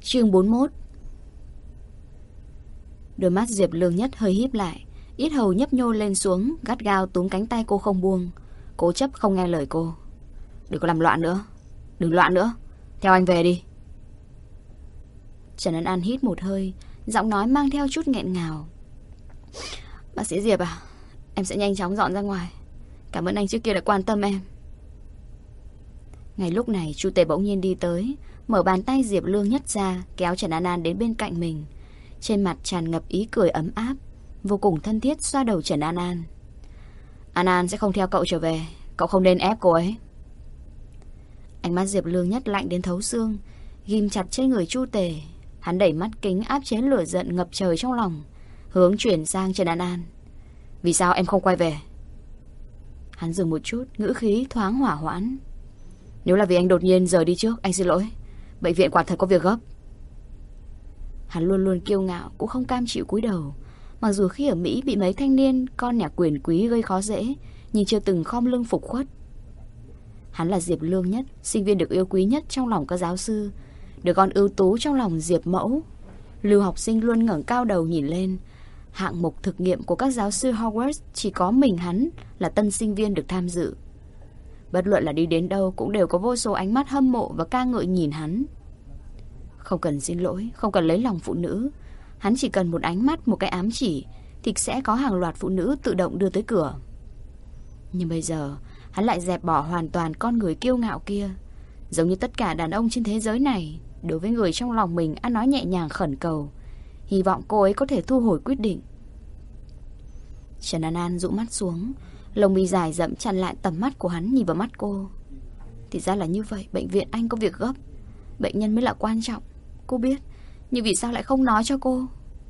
Chương 41. Đôi mắt Diệp Lương Nhất hơi híp lại, yết hầu nhấp nhô lên xuống, gắt gao túm cánh tay cô không buông, cố chấp không nghe lời cô. Đừng có làm loạn nữa. Đừng loạn nữa. Theo anh về đi. Trần An An hít một hơi, giọng nói mang theo chút nghẹn ngào. Bác sĩ Diệp à, em sẽ nhanh chóng dọn ra ngoài. Cảm ơn anh trước kia đã quan tâm em. Ngay lúc này Chu Tề bỗng nhiên đi tới, mở bàn tay Diệp Lương Nhất ra, kéo Trần An An đến bên cạnh mình. Trên mặt tràn ngập ý cười ấm áp, vô cùng thân thiết xoa đầu Trần An An. An An sẽ không theo cậu trở về, cậu không nên ép cô ấy. Ánh mắt Diệp Lương Nhất lạnh đến thấu xương, ghim chặt trên người Chu Tề. Hắn đẩy mắt kính áp chế lửa giận ngập trời trong lòng, hướng chuyển sang Trần An An. Vì sao em không quay về? Hắn dừng một chút, ngữ khí thoáng hỏa hoãn. Nếu là vì anh đột nhiên rời đi trước, anh xin lỗi. Bệnh viện quả thật có việc gấp. Hắn luôn luôn kiêu ngạo, cũng không cam chịu cúi đầu. Mặc dù khi ở Mỹ bị mấy thanh niên con nhà quyền quý gây khó dễ, nhưng chưa từng khom lưng phục khuất. Hắn là Diệp Lương Nhất, sinh viên được yêu quý nhất trong lòng các giáo sư, được con ưu tú trong lòng Diệp Mẫu. Lưu học sinh luôn ngẩng cao đầu nhìn lên. Hạng mục thực nghiệm của các giáo sư Hogwarts chỉ có mình hắn là tân sinh viên được tham dự. Bất luận là đi đến đâu cũng đều có vô số ánh mắt hâm mộ và ca ngợi nhìn hắn. Không cần xin lỗi, không cần lấy lòng phụ nữ. Hắn chỉ cần một ánh mắt, một cái ám chỉ thì sẽ có hàng loạt phụ nữ tự động đưa tới cửa. Nhưng bây giờ hắn lại dẹp bỏ hoàn toàn con người kiêu ngạo kia. Giống như tất cả đàn ông trên thế giới này, đối với người trong lòng mình ăn nói nhẹ nhàng khẩn cầu, hy vọng cô ấy có thể thu hồi quyết định. Trần An An dụ mắt xuống, lông mi dài rậm chặn lại tầm mắt của hắn nhìn vào mắt cô. Thì ra là như vậy, bệnh viện anh có việc gấp, bệnh nhân mới là quan trọng. Cô biết, nhưng vì sao lại không nói cho cô?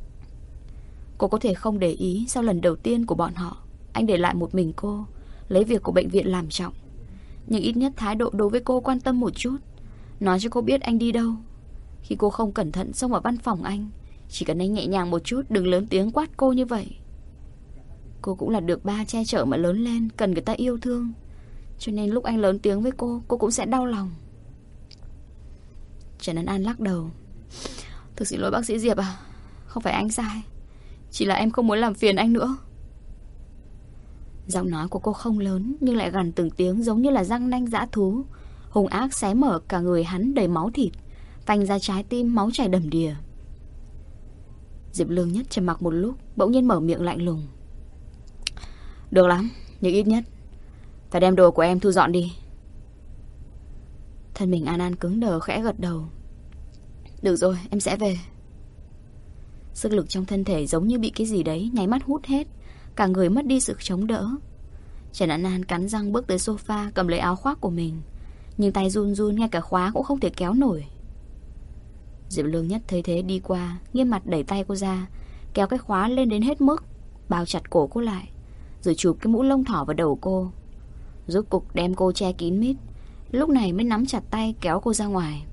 Cô có thể không để ý. Sau lần đầu tiên của bọn họ, anh để lại một mình cô, lấy việc của bệnh viện làm trọng. Nhưng ít nhất thái độ đối với cô quan tâm một chút, nói cho cô biết anh đi đâu. Khi cô không cẩn thận xông vào văn phòng anh, chỉ cần anh nhẹ nhàng một chút, đừng lớn tiếng quát cô như vậy. Cô cũng là được ba che chở mà lớn lên, cần người ta yêu thương. Cho nên lúc anh lớn tiếng với cô cũng sẽ đau lòng. Trần An An lắc đầu. Thực xin lỗi bác sĩ Diệp à, không phải anh sai, chỉ là em không muốn làm phiền anh nữa. Giọng nói của cô không lớn, nhưng lại gằn từng tiếng giống như là răng nanh dã thú, hung ác xé mở cả người hắn đầy máu thịt, phanh ra trái tim máu chảy đầm đìa. Diệp Lương Nhất trầm mặc một lúc, bỗng nhiên mở miệng lạnh lùng. Được lắm, nhưng ít nhất phải đem đồ của em thu dọn đi. Thân mình An An cứng đờ khẽ gật đầu. Được rồi, em sẽ về. Sức lực trong thân thể giống như bị cái gì đấy nháy mắt hút hết, cả người mất đi sự chống đỡ. Trần An An cắn răng bước tới sofa, cầm lấy áo khoác của mình, nhưng tay run run, ngay cả khóa cũng không thể kéo nổi. Diệp Lương Nhất thấy thế đi qua, nghiêm mặt đẩy tay cô ra, kéo cái khóa lên đến hết mức, bao chặt cổ cô lại, rồi chụp cái mũ lông thỏ vào đầu cô, rốt cục đem cô che kín mít. Lúc này mới nắm chặt tay kéo cô ra ngoài.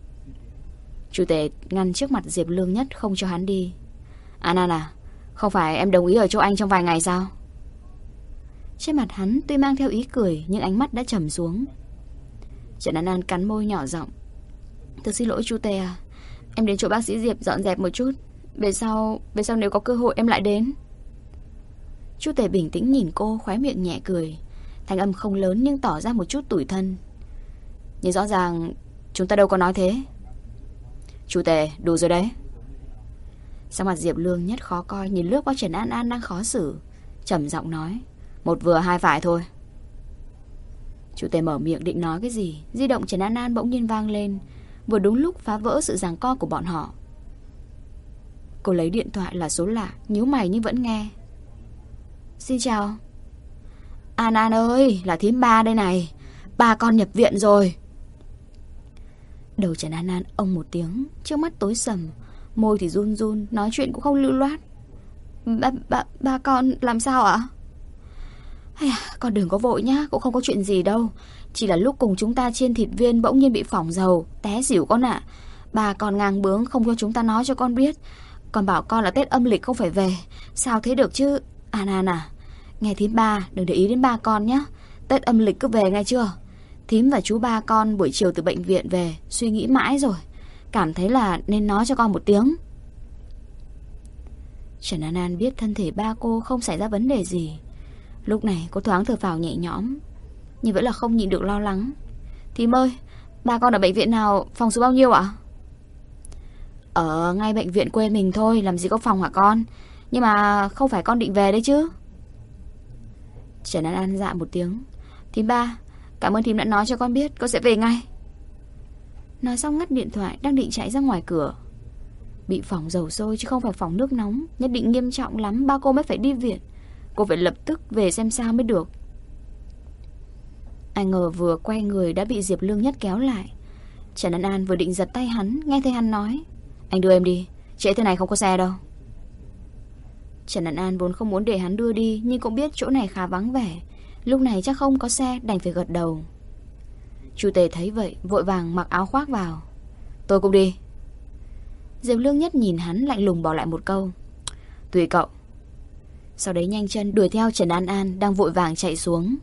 Chủ tể ngăn trước mặt Diệp Lương Nhất không cho hắn đi. An An à, không phải em đồng ý ở chỗ anh trong vài ngày sao? Trên mặt hắn tuy mang theo ý cười, nhưng ánh mắt đã trầm xuống. Trần An An cắn môi nhỏ giọng. Thật xin lỗi chú Tề à, em đến chỗ bác sĩ Diệp dọn dẹp một chút. Về sau nếu có cơ hội em lại đến. Chú Tề bình tĩnh nhìn cô, khóe miệng nhẹ cười, thanh âm không lớn nhưng tỏ ra một chút tủi thân. Nhưng rõ ràng chúng ta đâu có nói thế. Chú Tề, đủ rồi đấy. Sắc mặt Diệp Lương Nhất khó coi, nhìn lướt qua Trần An An đang khó xử, trầm giọng nói. Một vừa hai phải thôi. Chú Tề mở miệng định nói cái gì, di động Trần An An bỗng nhiên vang lên, vừa đúng lúc phá vỡ sự giằng co của bọn họ. Cô lấy điện thoại là số lạ, nhíu mày nhưng vẫn nghe. Xin chào. An An ơi, là thím ba đây này, ba con nhập viện rồi. Đầu Trần An An ông một tiếng, trước mắt tối sầm, môi thì run run, nói chuyện cũng không lưu loát. Ba con làm sao ạ? Con đừng có vội nhá, cũng không có chuyện gì đâu. Chỉ là lúc cùng chúng ta chiên thịt viên bỗng nhiên bị phỏng dầu, té xỉu con ạ. Ba con ngang bướng không cho chúng ta nói cho con biết. Con bảo con là Tết âm lịch không phải về. Sao thế được chứ? An An à, nghe thím ba, đừng để ý đến ba con nhá. Tết âm lịch cứ về nghe chưa? Thím và chú ba con buổi chiều từ bệnh viện về, suy nghĩ mãi rồi. cảm thấy là nên nói cho con một tiếng. Trần An An biết thân thể ba cô không xảy ra vấn đề gì. Lúc này cô thoáng thở phào nhẹ nhõm, nhưng vẫn là không nhịn được lo lắng. Thím ơi, ba con ở bệnh viện nào, phòng số bao nhiêu ạ? Ở ngay bệnh viện quê mình thôi, làm gì có phòng hả con? Nhưng mà không phải con định về đấy chứ? Trần An An dạ một tiếng. Thím ba, cảm ơn thím đã nói cho con biết, con sẽ về ngay. Nói xong ngắt điện thoại, đang định chạy ra ngoài cửa. Bị phỏng dầu sôi chứ không phải phỏng nước nóng, nhất định nghiêm trọng lắm, ba cô mới phải đi viện. Cô phải lập tức về xem sao mới được. Ai ngờ vừa quay người đã bị Diệp Lương Nhất kéo lại. Trần An An vừa định giật tay hắn, nghe thấy hắn nói: Anh đưa em đi, trễ thế này không có xe đâu. Trần An An vốn không muốn để hắn đưa đi, nhưng cũng biết chỗ này khá vắng vẻ, lúc này chắc không có xe, đành phải gật đầu. Chu Tề thấy vậy vội vàng mặc áo khoác vào. Tôi cũng đi. Diệp Lương Nhất nhìn hắn lạnh lùng bỏ lại một câu: Tùy cậu. Sau đấy nhanh chân đuổi theo Trần An An đang vội vàng chạy xuống.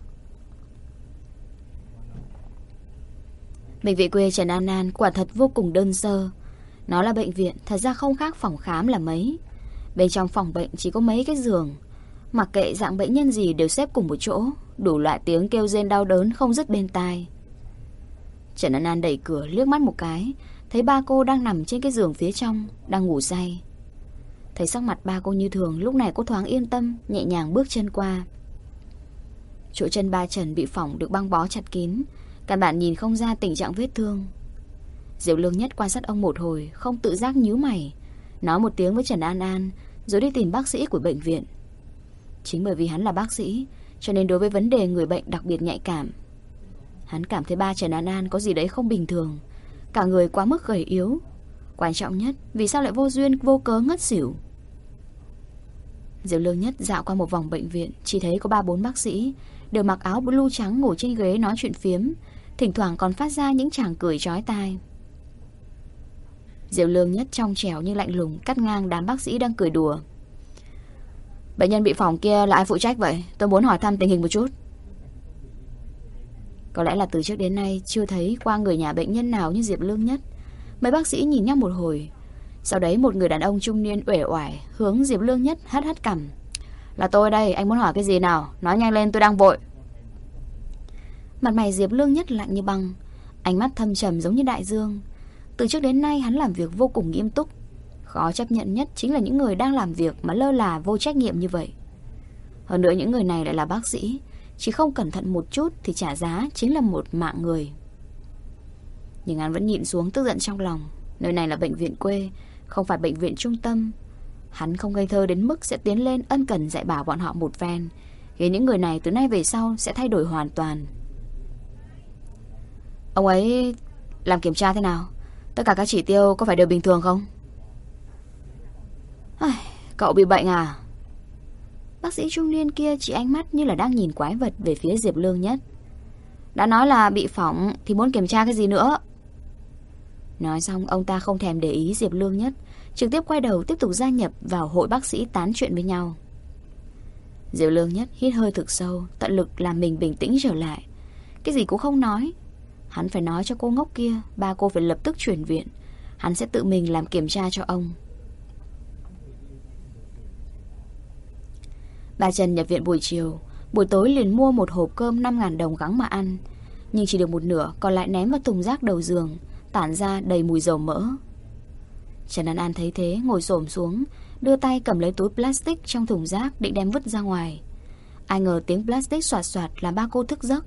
Bệnh viện quê Trần An An quả thật vô cùng đơn sơ. Nó là bệnh viện, thật ra không khác phòng khám là mấy. Bên trong phòng bệnh chỉ có mấy cái giường, mặc kệ dạng bệnh nhân gì đều xếp cùng một chỗ, đủ loại tiếng kêu rên đau đớn không dứt bên tai. Trần An An đẩy cửa liếc mắt một cái, thấy ba cô đang nằm trên cái giường phía trong, đang ngủ say. Thấy sắc mặt ba cô như thường, lúc này cô thoáng yên tâm, nhẹ nhàng bước chân qua. Chỗ chân ba Trần bị phỏng được băng bó chặt kín, căn bản nhìn không ra tình trạng vết thương. Diệp Lương Nhất quan sát ông một hồi, không tự giác nhíu mày, nói một tiếng với Trần An An, rồi đi tìm bác sĩ của bệnh viện. Chính bởi vì hắn là bác sĩ, cho nên đối với vấn đề người bệnh đặc biệt nhạy cảm. Hắn cảm thấy ba Trần An An có gì đấy không bình thường, cả người quá mức gầy yếu. Quan trọng nhất, vì sao lại vô duyên vô cớ ngất xỉu. Diệp Lương Nhất dạo qua một vòng bệnh viện, chỉ thấy có 3-4 bác sĩ đều mặc áo blue trắng ngồi trên ghế nói chuyện phiếm, thỉnh thoảng còn phát ra những tràng cười chói tai. Diệp Lương Nhất trong trẻo nhưng lạnh lùng cắt ngang đám bác sĩ đang cười đùa. Bệnh nhân bị phỏng kia là ai phụ trách vậy? Tôi muốn hỏi thăm tình hình một chút. Có lẽ là từ trước đến nay chưa thấy qua người nhà bệnh nhân nào như Diệp Lương Nhất. Mấy bác sĩ nhìn nhau một hồi, sau đấy một người đàn ông trung niên uể oải hướng Diệp Lương Nhất hất hất cằm. Là tôi đây, anh muốn hỏi cái gì nào? Nói nhanh lên, tôi đang vội. Mặt mày Diệp Lương Nhất lạnh như băng, ánh mắt thâm trầm giống như đại dương. Từ trước đến nay hắn làm việc vô cùng nghiêm túc. Khó chấp nhận nhất chính là những người đang làm việc mà lơ là vô trách nhiệm như vậy. Hơn nữa những người này lại là bác sĩ, chỉ không cẩn thận một chút thì trả giá chính là một mạng người. Nhưng hắn vẫn nhịn xuống tức giận trong lòng. Nơi này là bệnh viện quê, không phải bệnh viện trung tâm. Hắn không ngây thơ đến mức sẽ tiến lên ân cần dạy bảo bọn họ một phen, khiến những người này từ nay về sau sẽ thay đổi hoàn toàn. Ông ấy làm kiểm tra thế nào? Tất cả các chỉ tiêu có phải đều bình thường không? Cậu bị bệnh à? Bác sĩ trung niên kia chỉ ánh mắt như là đang nhìn quái vật về phía Diệp Lương Nhất. Đã nói là bị phỏng thì muốn kiểm tra cái gì nữa? Nói xong ông ta không thèm để ý Diệp Lương Nhất, trực tiếp quay đầu tiếp tục gia nhập vào hội bác sĩ tán chuyện với nhau. Diệp Lương Nhất hít hơi thực sâu, tận lực làm mình bình tĩnh trở lại. Cái gì cũng không nói. Hắn phải nói cho cô ngốc kia ba cô phải lập tức chuyển viện. Hắn sẽ tự mình làm kiểm tra cho ông. Bà Trần nhập viện buổi chiều, buổi tối liền mua một hộp cơm 5.000 đồng gắng mà ăn, nhưng chỉ được một nửa, còn lại ném vào thùng rác đầu giường, tản ra đầy mùi dầu mỡ. Trần An An thấy thế ngồi xổm xuống, đưa tay cầm lấy túi plastic trong thùng rác định đem vứt ra ngoài. Ai ngờ tiếng plastic xoạt xoạt làm ba cô thức giấc.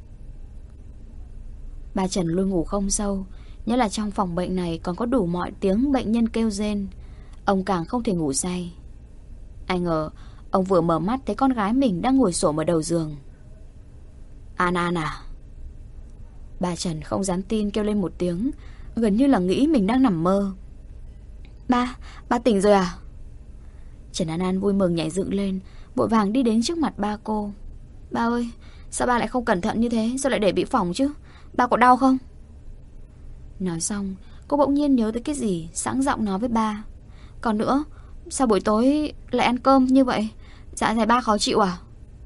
Bà Trần luôn ngủ không sâu, nhất là trong phòng bệnh này còn có đủ mọi tiếng bệnh nhân kêu rên, ông càng không thể ngủ say. Ai ngờ ông vừa mở mắt thấy con gái mình đang ngồi xổm ở đầu giường. An An à? Bà Trần không dám tin kêu lên một tiếng, gần như là nghĩ mình đang nằm mơ. Ba tỉnh rồi à? Trần An An vui mừng nhảy dựng lên, vội vàng đi đến trước mặt ba cô. Ba ơi, sao ba lại không cẩn thận như thế? Sao lại để bị phỏng chứ? Ba có đau không? Nói xong cô bỗng nhiên nhớ tới cái gì, sẵn giọng nói với ba. Còn nữa, sao buổi tối lại ăn cơm như vậy? Dạ dày ba khó chịu à?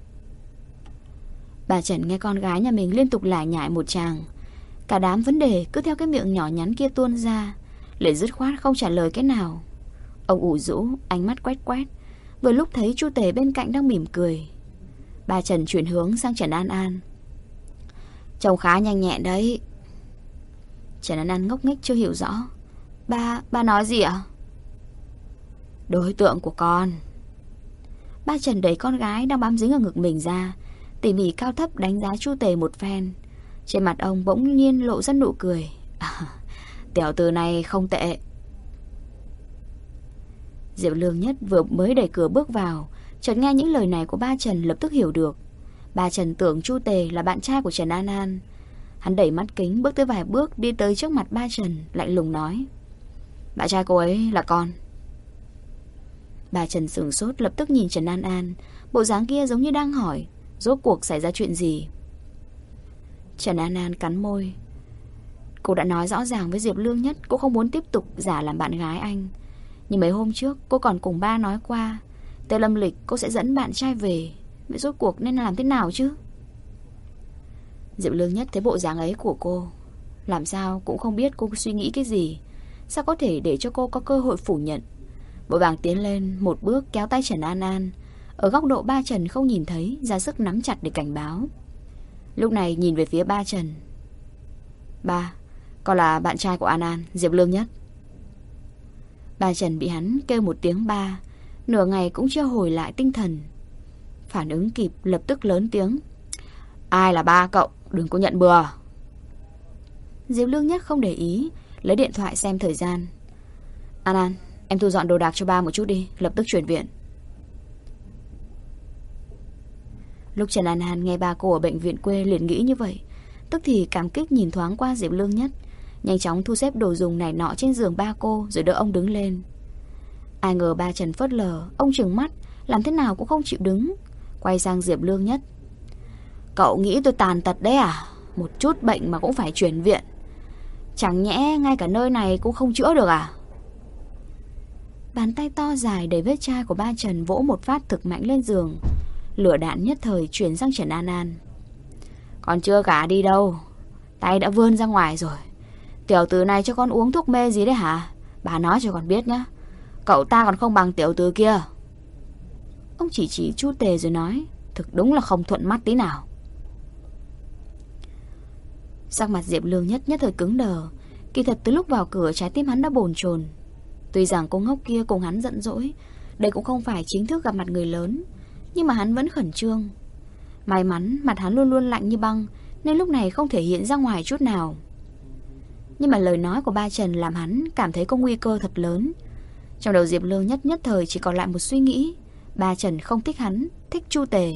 Bà Trần nghe con gái nhà mình liên tục lải nhải một tràng, cả đám vấn đề cứ theo cái miệng nhỏ nhắn kia tuôn ra, liền dứt khoát không trả lời cái nào. Ông ủ rũ, ánh mắt quét quét. Vừa lúc thấy chu Tề bên cạnh đang mỉm cười. Ba Trần chuyển hướng sang Trần An An. Trông khá nhanh nhẹn đấy. Trần An An ngốc nghếch chưa hiểu rõ. Ba nói gì ạ? Đối tượng của con. Ba Trần đẩy con gái đang bám dính ở ngực mình ra, tỉ mỉ cao thấp đánh giá chu Tề một phen. Trên mặt ông bỗng nhiên lộ ra nụ cười. Tiểu tử này không tệ. Diệp Lương Nhất vừa mới đẩy cửa bước vào, chợt nghe những lời này của ba Trần lập tức hiểu được. Ba Trần tưởng chu Tề là bạn trai của Trần An An. Hắn đẩy mắt kính bước tới vài bước, đi tới trước mặt ba Trần, lạnh lùng nói: bạn trai cô ấy là con. Bà Trần sửng sốt, lập tức nhìn Trần An An, bộ dáng kia giống như đang hỏi rốt cuộc xảy ra chuyện gì. Trần An An cắn môi. Cô đã nói rõ ràng với Diệp Lương Nhất cô không muốn tiếp tục giả làm bạn gái anh. Nhưng mấy hôm trước cô còn cùng ba nói qua Tây Lâm Lịch cô sẽ dẫn bạn trai về. Vậy rốt cuộc nên làm thế nào chứ? Diệp Lương Nhất thấy bộ dáng ấy của cô, làm sao cũng không biết cô suy nghĩ cái gì. Sao có thể để cho cô có cơ hội phủ nhận. Vội vàng tiến lên một bước kéo tay Trần An An. Ở góc độ ba Trần không nhìn thấy, ra sức nắm chặt để cảnh báo. Lúc này nhìn về phía ba Trần. Ba, con là bạn trai của An An, Diệp Lương Nhất. Ba Trần bị hắn kêu một tiếng ba, nửa ngày cũng chưa hồi lại tinh thần. Phản ứng kịp lập tức lớn tiếng: ai là ba cậu, đừng có nhận bừa. Diệp Lương Nhất không để ý, lấy điện thoại xem thời gian. An An, em thu dọn đồ đạc cho ba một chút đi, lập tức chuyển viện. Lúc Trần An An nghe ba cô ở bệnh viện quê liền nghĩ như vậy, tức thì cảm kích nhìn thoáng qua Diệp Lương Nhất, nhanh chóng thu xếp đồ dùng này nọ trên giường ba cô, rồi đỡ ông đứng lên. Ai ngờ ba Trần phớt lờ, ông trừng mắt, làm thế nào cũng không chịu đứng, quay sang Diệp Lương Nhất. Cậu nghĩ tôi tàn tật đấy à? Một chút bệnh mà cũng phải chuyển viện. Chẳng nhẽ ngay cả nơi này cũng không chữa được à? Bàn tay to dài đầy vết chai của ba Trần vỗ một phát thực mạnh lên giường. Lửa đạn nhất thời chuyển sang Trần An An. Còn chưa cả đi đâu, tay đã vươn ra ngoài rồi. Tiểu tử này cho con uống thuốc mê gì đấy hả? Bà nói cho con biết nhá, cậu ta còn không bằng tiểu tử kia. Ông chỉ chu Tề rồi nói: thực đúng là không thuận mắt tí nào. Sắc mặt Diệp Lương Nhất nhất thời cứng đờ. Kỳ thật từ lúc vào cửa trái tim hắn đã bồn chồn. Tuy rằng cô ngốc kia cùng hắn giận dỗi, đây cũng không phải chính thức gặp mặt người lớn, nhưng mà hắn vẫn khẩn trương. May mắn mặt hắn luôn luôn lạnh như băng, nên lúc này không thể hiện ra ngoài chút nào. Nhưng mà lời nói của ba Trần làm hắn cảm thấy có nguy cơ thật lớn. Trong đầu Diệp Lương Nhất nhất thời chỉ còn lại một suy nghĩ: ba Trần không thích hắn, thích chu Tề.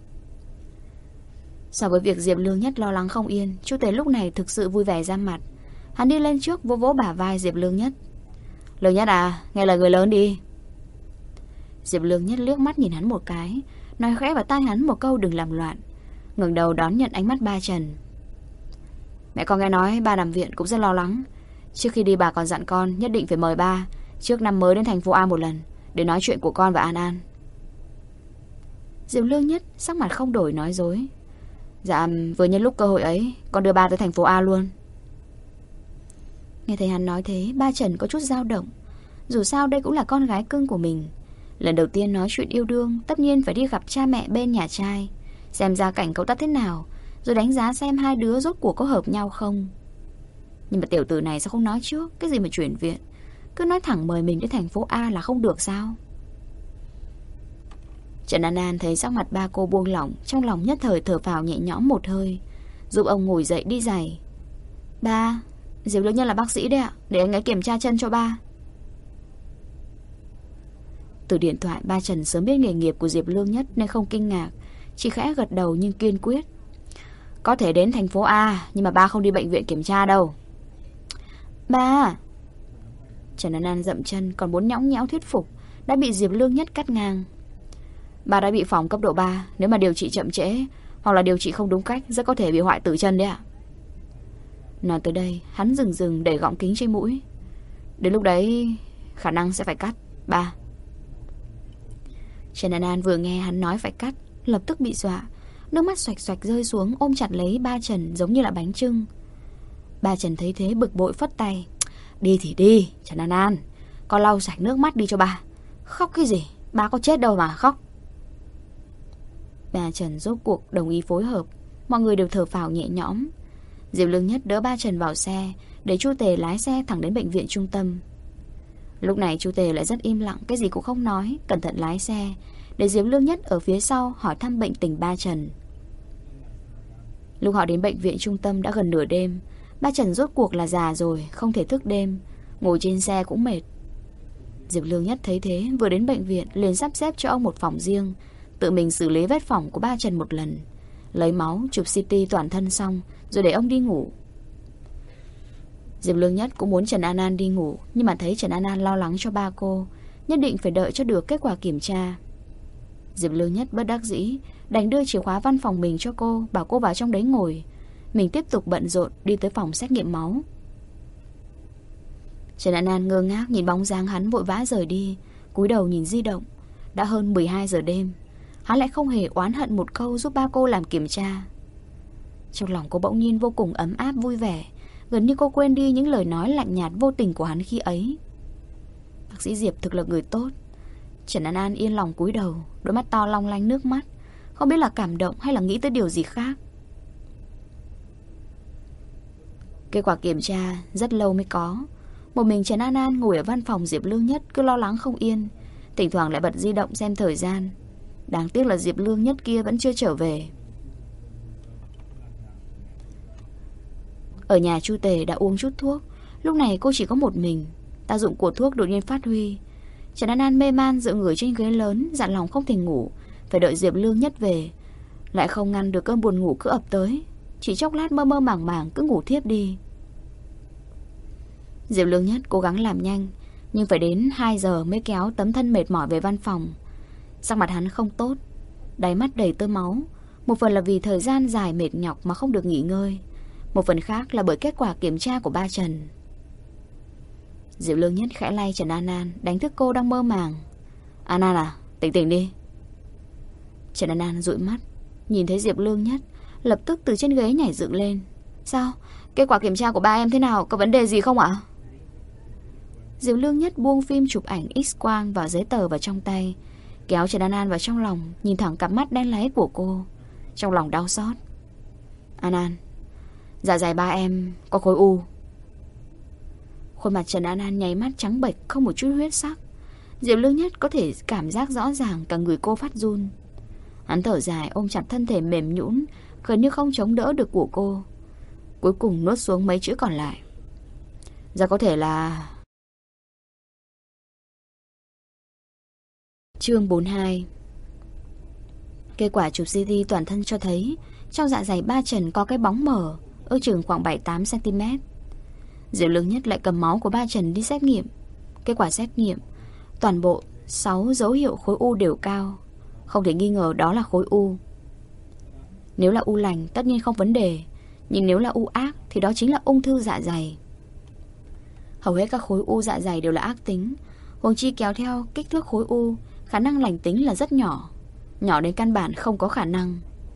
So với việc Diệp Lương Nhất lo lắng không yên, chu Tề lúc này thực sự vui vẻ ra mặt. Hắn đi lên trước vỗ vỗ bả vai Diệp Lương Nhất. Lương Nhất à, nghe lời người lớn đi. Diệp Lương Nhất liếc mắt nhìn hắn một cái, nói khẽ vào tai hắn một câu đừng làm loạn, ngẩng đầu đón nhận ánh mắt ba Trần. Mẹ con nghe nói ba nằm viện cũng rất lo lắng. Trước khi đi bà còn dặn con nhất định phải mời ba trước năm mới đến thành phố A một lần, để nói chuyện của con và An An. Diệp Lương Nhất sắc mặt không đổi nói dối: dạ, vừa nhân lúc cơ hội ấy, con đưa ba tới thành phố A luôn. Nghe thấy hắn nói thế, ba Trần có chút dao động. Dù sao đây cũng là con gái cưng của mình. Lần đầu tiên nói chuyện yêu đương, tất nhiên phải đi gặp cha mẹ bên nhà trai, xem gia cảnh cậu ta thế nào, rồi đánh giá xem hai đứa rốt cuộc có hợp nhau không. Nhưng mà tiểu tử này sao không nói trước? Cái gì mà chuyển viện, cứ nói thẳng mời mình đến thành phố A là không được sao? Trần An An thấy sắc mặt ba cô buông lỏng, trong lòng nhất thời thở phào nhẹ nhõm một hơi, giúp ông ngồi dậy đi giày. Ba, Diệp Lương Nhân là bác sĩ đấy ạ, để anh ấy kiểm tra chân cho ba. Từ điện thoại ba Trần sớm biết nghề nghiệp của Diệp Lương Nhất nên không kinh ngạc, chỉ khẽ gật đầu nhưng kiên quyết. Có thể đến thành phố A, nhưng mà ba không đi bệnh viện kiểm tra đâu. Ba! Trần An An dậm chân còn muốn nhõng nhẽo thuyết phục, đã bị Diệp Lương Nhất cắt ngang. Ba đã bị phỏng cấp độ 3, nếu mà điều trị chậm trễ hoặc là điều trị không đúng cách rất có thể bị hoại tử chân đấy ạ. Nói tới đây hắn dừng để gọng kính trên mũi. Đến lúc đấy khả năng sẽ phải cắt. Ba. Trần An An vừa nghe hắn nói phải cắt, lập tức bị dọa, nước mắt xoạch xoạch rơi xuống, ôm chặt lấy ba Trần giống như là bánh chưng. Ba Trần thấy thế bực bội phất tay. Đi thì đi, Trần An An. Con lau sạch nước mắt đi cho ba. Khóc cái gì, ba có chết đâu mà khóc. Ba Trần rốt cuộc đồng ý phối hợp. Mọi người đều thở phào nhẹ nhõm. Diệp Lương Nhất đỡ ba Trần vào xe, để Chu Tề lái xe thẳng đến bệnh viện trung tâm. Lúc này Chu Tề lại rất im lặng, cái gì cũng không nói, cẩn thận lái xe, để Diệp Lương Nhất ở phía sau hỏi thăm bệnh tình ba Trần. Lúc họ đến bệnh viện trung tâm đã gần nửa đêm. Ba Trần rốt cuộc là già rồi, không thể thức đêm, ngồi trên xe cũng mệt. Diệp Lương Nhất thấy thế, vừa đến bệnh viện liền sắp xếp cho ông một phòng riêng, tự mình xử lý vết phỏng của ba Trần một lần, lấy máu, chụp CT toàn thân xong, rồi để ông đi ngủ. Diệp Lương Nhất cũng muốn Trần An An đi ngủ, nhưng mà thấy Trần An An lo lắng cho ba cô, nhất định phải đợi cho được kết quả kiểm tra. Diệp Lương Nhất bất đắc dĩ đành đưa chìa khóa văn phòng mình cho cô, bảo cô vào trong đấy ngồi. Mình tiếp tục bận rộn đi tới phòng xét nghiệm máu. Trần An An ngơ ngác nhìn bóng dáng hắn vội vã rời đi, cúi đầu nhìn di động. Đã hơn 12 giờ đêm, hắn lại không hề oán hận một câu giúp ba cô làm kiểm tra. Trong lòng cô bỗng nhiên vô cùng ấm áp vui vẻ, gần như cô quên đi những lời nói lạnh nhạt vô tình của hắn khi ấy. Bác sĩ Diệp thực là người tốt. Trần An An yên lòng cúi đầu, đôi mắt to long lanh nước mắt, không biết là cảm động hay là nghĩ tới điều gì khác. Kết quả kiểm tra rất lâu mới có. Một mình Trần An An ngồi ở văn phòng Diệp Lương Nhất cứ lo lắng không yên, thỉnh thoảng lại bật di động xem thời gian. Đáng tiếc là Diệp Lương Nhất kia vẫn chưa trở về. Ở nhà Chu Tề đã uống chút thuốc. Lúc này cô chỉ có một mình. Tác dụng của thuốc đột nhiên phát huy. Trần An An mê man dựa người trên ghế lớn, dặn lòng không thể ngủ, phải đợi Diệp Lương Nhất về. Lại không ngăn được cơn buồn ngủ cứ ập tới. Chỉ chốc lát mơ mơ màng màng cứ ngủ thiếp đi. Diệp Lương Nhất cố gắng làm nhanh, nhưng phải đến 2 giờ mới kéo tấm thân mệt mỏi về văn phòng. Sắc mặt hắn không tốt, đáy mắt đầy tơ máu. Một phần là vì thời gian dài mệt nhọc mà không được nghỉ ngơi, một phần khác là bởi kết quả kiểm tra của ba Trần. Diệp Lương Nhất khẽ lay Trần An An, đánh thức cô đang mơ màng. An An à, tỉnh tỉnh đi. Trần An An dụi mắt, nhìn thấy Diệp Lương Nhất, lập tức từ trên ghế nhảy dựng lên. Sao? Kết quả kiểm tra của ba em thế nào? Có vấn đề gì không ạ? Diệp Lương Nhất buông phim chụp ảnh X-quang vào giấy tờ vào trong tay, kéo Trần An An vào trong lòng, nhìn thẳng cặp mắt đen láy của cô, trong lòng đau xót. An An, dạ dày ba em có khối u. Khuôn mặt Trần An An nháy mắt trắng bệch, không một chút huyết sắc. Diệp Lương Nhất có thể cảm giác rõ ràng cả người cô phát run. Hắn thở dài ôm chặt thân thể mềm nhũn, gần như không chống đỡ được của cô, cuối cùng nuốt xuống mấy chữ còn lại. Dạ có thể là... Chương 42. Kết quả chụp CT toàn thân cho thấy trong dạ dày ba Trần có cái bóng mờ, ước chừng khoảng 7-8 cm. Diệp Lương Nhất lại cầm máu của ba Trần đi xét nghiệm. Kết quả xét nghiệm, toàn bộ 6 dấu hiệu khối u đều cao, không thể nghi ngờ đó là khối u. Nếu là u lành tất nhiên không vấn đề, nhưng nếu là u ác thì đó chính là ung thư dạ dày. Hầu hết các khối u dạ dày đều là ác tính, huống chi kéo theo kích thước khối u, khả năng lành tính là rất nhỏ, nhỏ đến căn bản không có khả năng.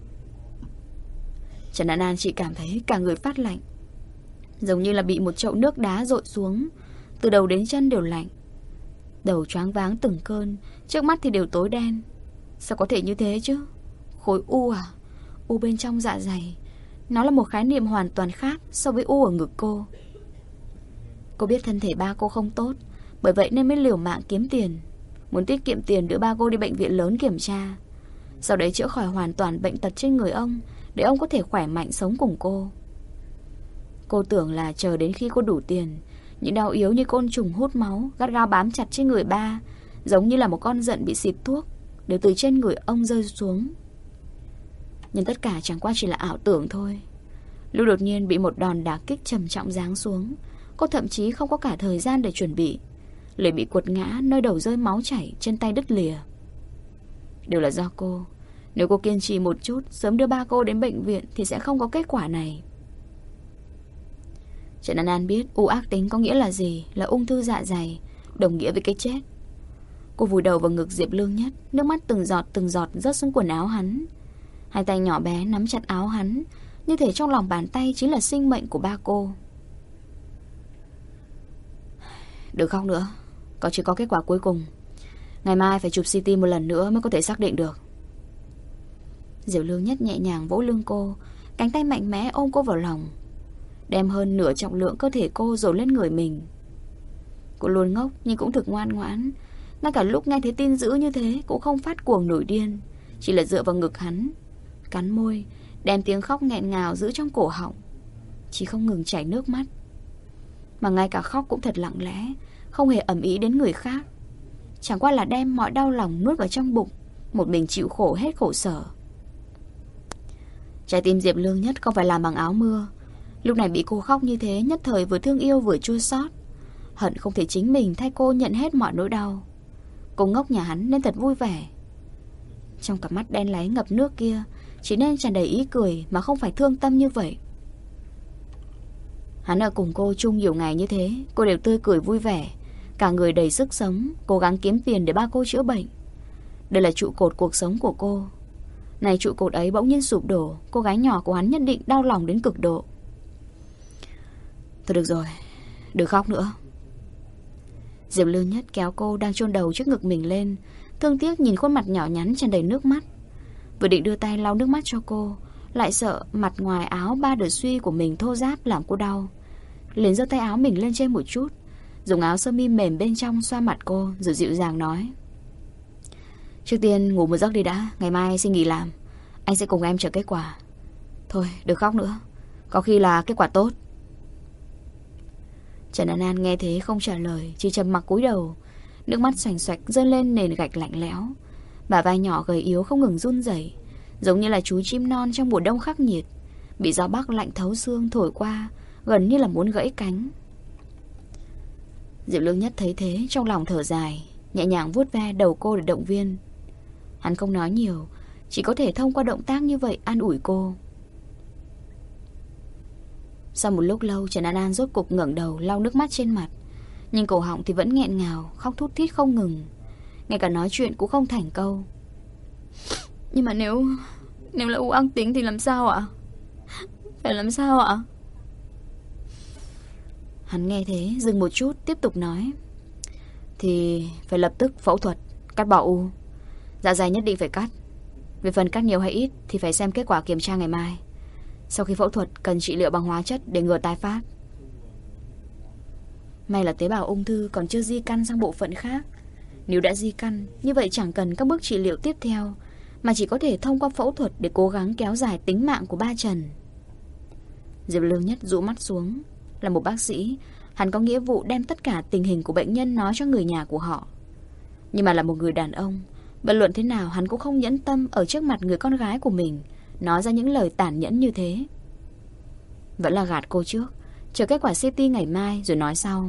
Trần An An chỉ cảm thấy cả người phát lạnh, giống như là bị một chậu nước đá dội xuống, từ đầu đến chân đều lạnh. Đầu choáng váng từng cơn, trước mắt thì đều tối đen. Sao có thể như thế chứ? Khối u à? U bên trong dạ dày, nó là một khái niệm hoàn toàn khác so với u ở ngực cô. Cô biết thân thể ba cô không tốt, bởi vậy nên mới liều mạng kiếm tiền, muốn tiết kiệm tiền đưa ba cô đi bệnh viện lớn kiểm tra, sau đấy chữa khỏi hoàn toàn bệnh tật trên người ông, để ông có thể khỏe mạnh sống cùng cô. Cô tưởng là chờ đến khi cô đủ tiền, những đau yếu như côn trùng hút máu gắt gao bám chặt trên người ba, giống như là một con giận bị xịt thuốc, đều từ trên người ông rơi xuống. Nhưng tất cả chẳng qua chỉ là ảo tưởng thôi. Lúc đột nhiên bị một đòn đả kích trầm trọng giáng xuống, cô thậm chí không có cả thời gian để chuẩn bị, liền bị quật ngã, nơi đầu rơi máu chảy, chân tay đứt lìa. Đều là do cô. Nếu cô kiên trì một chút, sớm đưa ba cô đến bệnh viện thì sẽ không có kết quả này. Trần An An biết u ác tính có nghĩa là gì, là ung thư dạ dày, đồng nghĩa với cái chết. Cô vùi đầu vào ngực Diệp Lương Nhất, nước mắt từng giọt rớt xuống quần áo hắn. Hai tay nhỏ bé nắm chặt áo hắn, như thể trong lòng bàn tay chính là sinh mệnh của ba cô. đừng khóc nữa. Còn chưa có kết quả cuối cùng. Ngày mai phải chụp CT một lần nữa mới có thể xác định được. Diệp Lương Nhất nhẹ nhàng vỗ lưng cô, cánh tay mạnh mẽ ôm cô vào lòng, đem hơn nửa trọng lượng cơ thể cô dồn lên người mình. Cô luôn ngốc nhưng cũng thực ngoan ngoãn. Ngay cả lúc nghe thấy tin dữ như thế cũng không phát cuồng nổi điên, chỉ là dựa vào ngực hắn, cắn môi, đem tiếng khóc nghẹn ngào giữ trong cổ họng, chỉ không ngừng chảy nước mắt. Mà ngay cả khóc cũng thật lặng lẽ, không hề ầm ĩ đến người khác. Chẳng qua là đem mọi đau lòng nuốt vào trong bụng, một mình chịu khổ hết khổ sở. Trái tim Diệp Lương Nhất không phải làm bằng áo mưa. Lúc này bị cô khóc như thế, nhất thời vừa thương yêu vừa chua xót, hận không thể chính mình thay cô nhận hết mọi nỗi đau. Cô ngốc nhà hắn nên thật vui vẻ. Trong cặp mắt đen láy ngập nước kia chỉ nên tràn đầy ý cười mà không phải thương tâm như vậy. Hắn ở cùng cô chung nhiều ngày như thế, cô đều tươi cười vui vẻ, cả người đầy sức sống, cố gắng kiếm tiền để ba cô chữa bệnh. Đây là trụ cột cuộc sống của cô. Này trụ cột ấy bỗng nhiên sụp đổ, cô gái nhỏ của hắn nhất định đau lòng đến cực độ. Thôi được rồi, đừng khóc nữa. Diệp Lương Nhất kéo cô đang chôn đầu trước ngực mình lên, thương tiếc nhìn khuôn mặt nhỏ nhắn tràn đầy nước mắt. Vừa định đưa tay lau nước mắt cho cô, lại sợ mặt ngoài áo ba đờ suy của mình thô ráp làm cô đau, liền giơ tay áo mình lên trên một chút, dùng áo sơ mi mềm bên trong xoa mặt cô, rồi dịu dàng nói: Trước tiên ngủ một giấc đi đã, ngày mai xin nghỉ làm, anh sẽ cùng em chờ kết quả. Thôi đừng khóc nữa, có khi là kết quả tốt. Trần An An nghe thế không trả lời, chỉ trầm mặc cúi đầu, nước mắt xoành xoạch rơi lên nền gạch lạnh lẽo. Bả vai nhỏ gầy yếu không ngừng run rẩy, giống như là chú chim non trong mùa đông khắc nghiệt, bị gió bắc lạnh thấu xương thổi qua, gần như là muốn gãy cánh. Diệp Lương Nhất thấy thế trong lòng thở dài, nhẹ nhàng vuốt ve đầu cô để động viên. Hắn không nói nhiều, chỉ có thể thông qua động tác như vậy an ủi cô. Sau một lúc lâu, Trần An An rốt cục ngẩng đầu lau nước mắt trên mặt, nhưng cổ họng thì vẫn nghẹn ngào, khóc thút thít không ngừng, ngay cả nói chuyện cũng không thành câu. Nhưng mà nếu là u ác tính thì làm sao ạ? Phải làm sao ạ? Hắn nghe thế dừng một chút, tiếp tục nói: Thì phải lập tức phẫu thuật cắt bỏ u. Dạ dày nhất định phải cắt. Về phần cắt nhiều hay ít thì phải xem kết quả kiểm tra ngày mai. Sau khi phẫu thuật cần trị liệu bằng hóa chất để ngừa tái phát. May là tế bào ung thư còn chưa di căn sang bộ phận khác. Nếu đã di căn, như vậy chẳng cần các bước trị liệu tiếp theo, mà chỉ có thể thông qua phẫu thuật để cố gắng kéo dài tính mạng của ba Trần. Diệp Lương Nhất rũ mắt xuống. Là một bác sĩ, hắn có nghĩa vụ đem tất cả tình hình của bệnh nhân nói cho người nhà của họ. Nhưng mà là một người đàn ông, bất luận thế nào hắn cũng không nhẫn tâm ở trước mặt người con gái của mình nói ra những lời tàn nhẫn như thế. Vẫn là gạt cô trước, chờ kết quả CT ngày mai rồi nói sau.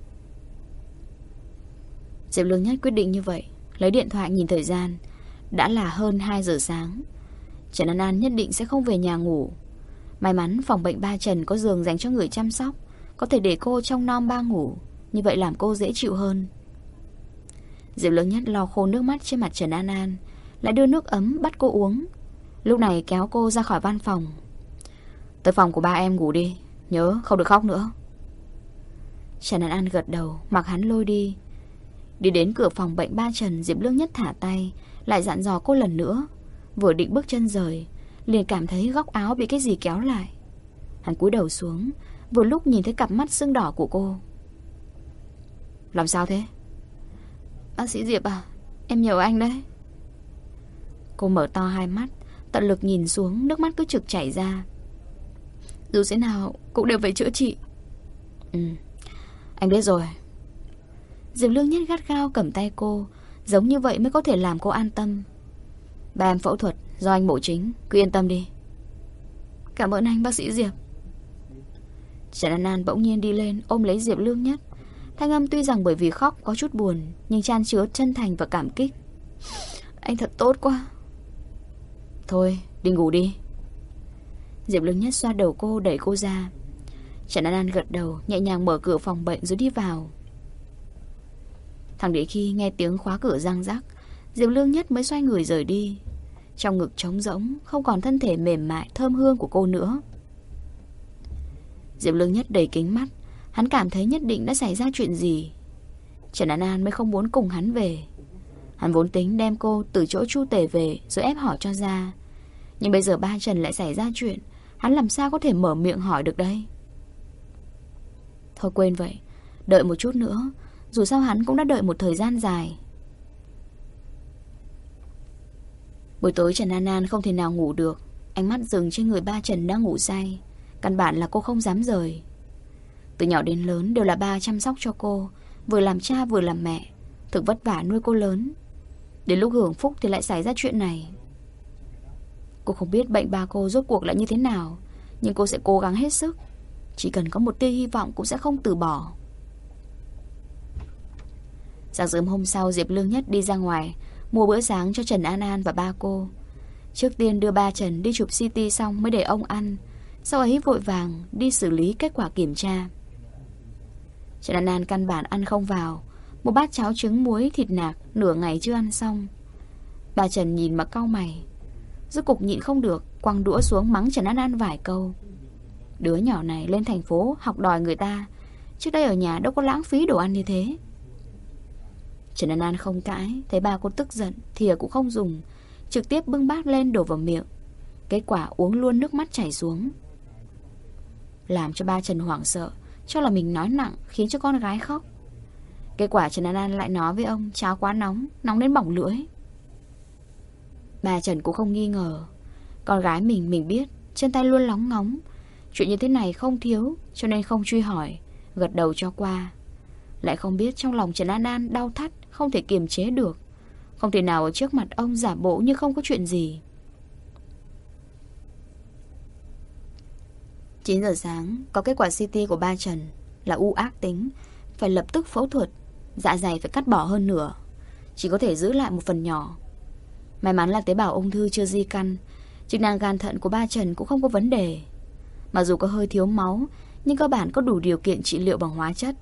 Diệp Lương Nhất quyết định như vậy, lấy điện thoại nhìn thời gian. Đã là hơn 2 giờ sáng. Trần An An nhất định sẽ không về nhà ngủ. May mắn phòng bệnh ba Trần có giường dành cho người chăm sóc, có thể để cô trong nom ba ngủ, như vậy làm cô dễ chịu hơn. Diệp Lương Nhất lau khô nước mắt trên mặt Trần An An, lại đưa nước ấm bắt cô uống. Lúc này kéo cô ra khỏi văn phòng. Tới phòng của ba em ngủ đi, nhớ không được khóc nữa. Trần An An gật đầu, mặc hắn lôi đi. Đi đến cửa phòng bệnh ba Trần, Diệp Lương Nhất thả tay, lại dặn dò cô lần nữa. Vừa định bước chân rời, liền cảm thấy góc áo bị cái gì kéo lại. Hắn cúi đầu xuống, vừa lúc nhìn thấy cặp mắt sưng đỏ của cô. Làm sao thế? Bác sĩ Diệp à, em nhờ anh đấy. Cô mở to hai mắt, tận lực nhìn xuống, nước mắt cứ trực chảy ra. Dù thế nào cũng đều phải chữa trị. Anh biết rồi. Diệp Lương Nhất gắt gao cầm tay cô, giống như vậy mới có thể làm cô an tâm. Ba em phẫu thuật do anh mổ chính, cứ yên tâm đi. Cảm ơn anh bác sĩ Diệp. Trần An An bỗng nhiên đi lên ôm lấy Diệp Lương Nhất. Thanh âm tuy rằng bởi vì khóc có chút buồn, nhưng chan chứa chân thành và cảm kích. Anh thật tốt quá. Thôi đi ngủ đi. Diệp Lương Nhất xoa đầu cô, đẩy cô ra. Trần An An gật đầu, nhẹ nhàng mở cửa phòng bệnh rồi đi vào. Thẳng đến khi nghe tiếng khóa cửa răng rắc, Diệp Lương Nhất mới xoay người rời đi. Trong ngực trống rỗng, không còn thân thể mềm mại thơm hương của cô nữa. Diệp Lương Nhất đầy kính mắt, hắn cảm thấy nhất định đã xảy ra chuyện gì. Trần An An mới không muốn cùng hắn về. Hắn vốn tính đem cô từ chỗ Chu Tể về rồi ép hỏi cho ra. Nhưng bây giờ ba Trần lại xảy ra chuyện, hắn làm sao có thể mở miệng hỏi được đây? Thôi quên vậy, đợi một chút nữa. Dù sao hắn cũng đã đợi một thời gian dài. Buổi tối Trần An An không thể nào ngủ được. Ánh mắt dừng trên người ba Trần đang ngủ say. Căn bản là cô không dám rời. Từ nhỏ đến lớn đều là ba chăm sóc cho cô, vừa làm cha vừa làm mẹ, thực vất vả nuôi cô lớn. Đến lúc hưởng phúc thì lại xảy ra chuyện này. Cô không biết bệnh ba cô rốt cuộc là như thế nào, nhưng cô sẽ cố gắng hết sức. Chỉ cần có một tia hy vọng cũng sẽ không từ bỏ. Sáng sớm hôm sau, Diệp Lương Nhất đi ra ngoài mua bữa sáng cho Trần An An và ba cô. Trước tiên đưa ba Trần đi chụp CT xong mới để ông ăn. Sau ấy vội vàng đi xử lý kết quả kiểm tra. Trần An An căn bản ăn không vào. Một bát cháo trứng muối thịt nạc nửa ngày chưa ăn xong. Bà Trần nhìn mà cau mày. Rốt cục nhịn không được, quăng đũa xuống mắng Trần An An vài câu. Đứa nhỏ này lên thành phố học đòi người ta, trước đây ở nhà đâu có lãng phí đồ ăn như thế. Trần An An không cãi, thấy ba cô tức giận, thìa cũng không dùng, trực tiếp bưng bát lên đổ vào miệng. Kết quả uống luôn nước mắt chảy xuống. Làm cho ba Trần hoảng sợ, cho là mình nói nặng khiến cho con gái khóc. Kết quả Trần An An lại nói với ông cháo quá nóng, nóng đến bỏng lưỡi. Bà Trần cũng không nghi ngờ. Con gái mình biết, chân tay luôn lóng ngóng. Chuyện như thế này không thiếu, cho nên không truy hỏi, gật đầu cho qua. Lại không biết trong lòng Trần An An đau thắt, không thể kiềm chế được. Không thể nào ở trước mặt ông giả bộ như không có chuyện gì. 9 giờ sáng, có kết quả CT của ba Trần là u ác tính, phải lập tức phẫu thuật. Dạ dày phải cắt bỏ hơn nửa, chỉ có thể giữ lại một phần nhỏ. May mắn là tế bào ung thư chưa di căn, chức năng gan thận của ba Trần cũng không có vấn đề. Mặc dù có hơi thiếu máu, nhưng cơ bản có đủ điều kiện trị liệu bằng hóa chất.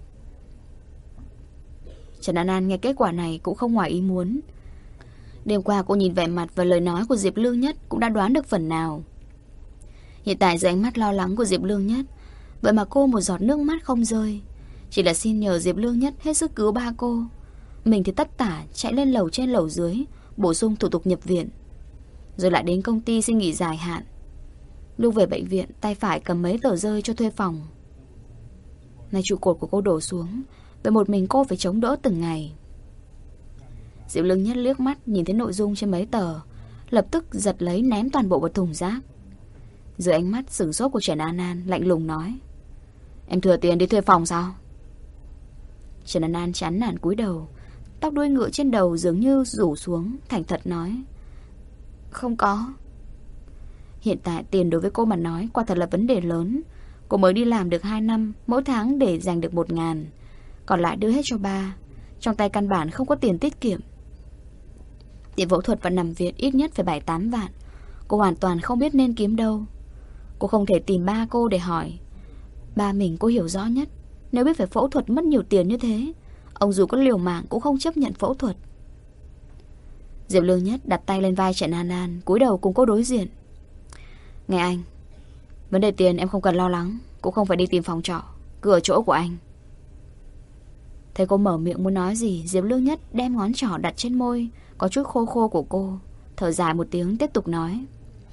Trần An An nghe kết quả này cũng không ngoài ý muốn. Đêm qua cô nhìn vẻ mặt và lời nói của Diệp Lương Nhất cũng đã đoán được phần nào. Hiện tại dưới ánh mắt lo lắng của Diệp Lương Nhất, vậy mà cô một giọt nước mắt không rơi. Chỉ là xin nhờ Diệp Lương Nhất hết sức cứu ba cô. Mình thì tất tả chạy lên lầu trên lầu dưới, bổ sung thủ tục nhập viện, rồi lại đến công ty xin nghỉ dài hạn. Lúc về bệnh viện, tay phải cầm mấy tờ rơi cho thuê phòng. Nay trụ cột của cô đổ xuống, vậy một mình cô phải chống đỡ từng ngày. Diệp Lương Nhất liếc mắt nhìn thấy nội dung trên mấy tờ, lập tức giật lấy ném toàn bộ vào thùng rác. Dưới ánh mắt sửng sốt của Trần An An, lạnh lùng nói: Em thừa tiền đi thuê phòng sao? Trần An An chán nản cúi đầu, tóc đuôi ngựa trên đầu dường như rủ xuống, thành thật nói: Không có. Hiện tại tiền đối với cô mà nói quả thật là vấn đề lớn. Cô mới đi làm được 2 năm, mỗi tháng để dành được 1.000, còn lại đưa hết cho ba. Trong tay căn bản không có tiền tiết kiệm. Tiền phẫu thuật và nằm viện ít nhất phải 7-8 vạn. Cô hoàn toàn không biết nên kiếm đâu. Cô không thể tìm ba cô để hỏi. Ba mình cô hiểu rõ nhất. Nếu biết phải phẫu thuật mất nhiều tiền như thế, ông dù có liều mạng cũng không chấp nhận phẫu thuật. Diệp Lương Nhất đặt tay lên vai Trần An An, cúi đầu cùng cô đối diện. Nghe anh, vấn đề tiền em không cần lo lắng, cũng không phải đi tìm phòng trọ, cứ ở chỗ của anh. Thấy cô mở miệng muốn nói gì, Diệp Lương Nhất đem ngón trỏ đặt trên môi có chút khô khô của cô, thở dài một tiếng tiếp tục nói: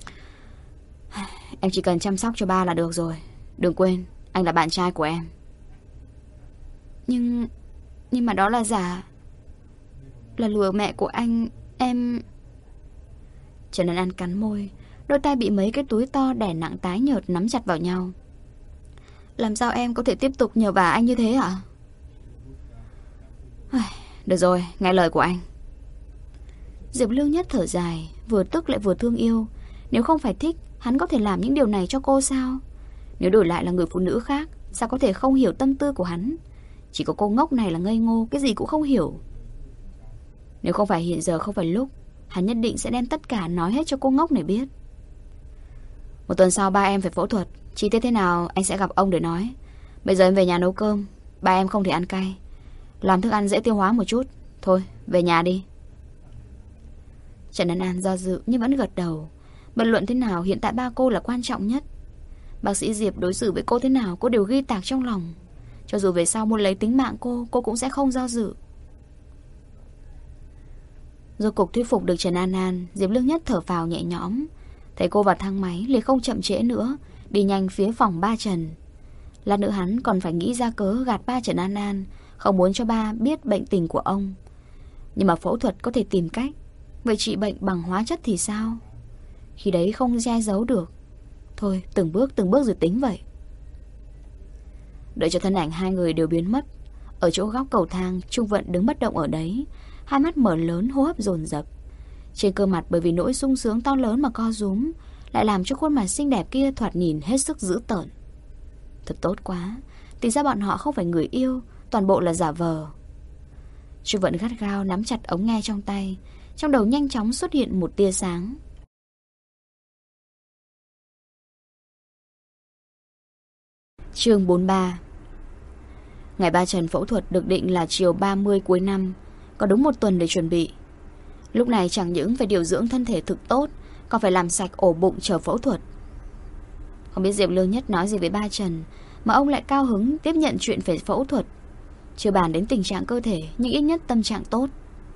Em chỉ cần chăm sóc cho ba là được rồi. Đừng quên, anh là bạn trai của em. Nhưng mà đó là giả, là lừa mẹ của anh. Em... Trần An An cắn môi, đôi tay bị mấy cái túi to đè nặng tái nhợt nắm chặt vào nhau. Làm sao em có thể tiếp tục nhờ vả anh như thế hả? Được rồi, nghe lời của anh. Diệp Lương Nhất thở dài, vừa tức lại vừa thương yêu. Nếu không phải thích, hắn có thể làm những điều này cho cô sao? Nếu đổi lại là người phụ nữ khác, sao có thể không hiểu tâm tư của hắn? Chỉ có cô ngốc này là ngây ngô, cái gì cũng không hiểu. Nếu không phải hiện giờ không phải lúc, hắn nhất định sẽ đem tất cả nói hết cho cô ngốc này biết. 1 tuần sau ba em phải phẫu thuật, chi tiết thế nào anh sẽ gặp ông để nói. Bây giờ em về nhà nấu cơm, ba em không thể ăn cay, làm thức ăn dễ tiêu hóa một chút. Thôi, về nhà đi. Trần An An do dự nhưng vẫn gật đầu. Bất luận thế nào hiện tại ba cô là quan trọng nhất. Bác sĩ Diệp đối xử với cô thế nào cô đều ghi tạc trong lòng. Cho dù về sau muốn lấy tính mạng cô cũng sẽ không do dự. Rốt cục thuyết phục được Trần An An, Diệp Lương Nhất thở phào nhẹ nhõm. Thấy cô vào thang máy liền không chậm trễ nữa, đi nhanh phía phòng ba Trần. Lát nữa hắn còn phải nghĩ ra cớ gạt ba Trần An An, không muốn cho ba biết bệnh tình của ông. Nhưng mà phẫu thuật có thể tìm cách, vậy trị bệnh bằng hóa chất thì sao? Khi đấy không che giấu được. Thôi từng bước rồi tính vậy. Đợi cho thân ảnh hai người đều biến mất, ở chỗ góc cầu thang, Trung Vận đứng bất động ở đấy, hai mắt mở lớn, hô hấp dồn dập. Trên cơ mặt bởi vì nỗi sung sướng to lớn mà co rúm, lại làm cho khuôn mặt xinh đẹp kia thoạt nhìn hết sức dữ tợn. Thật tốt quá, thì ra bọn họ không phải người yêu, toàn bộ là giả vờ. Trung Vận gắt gao nắm chặt ống nghe trong tay, trong đầu nhanh chóng xuất hiện một tia sáng. Chương 43. Ngày ba Trần phẫu thuật được định là chiều 30 cuối năm, có đúng một tuần để chuẩn bị. Lúc này chẳng những phải điều dưỡng thân thể thực tốt, còn phải làm sạch ổ bụng chờ phẫu thuật. Không biết Diệp Lương Nhất nói gì với ba Trần mà ông lại cao hứng tiếp nhận chuyện phải phẫu thuật. Chưa bàn đến tình trạng cơ thể, nhưng ít nhất tâm trạng tốt.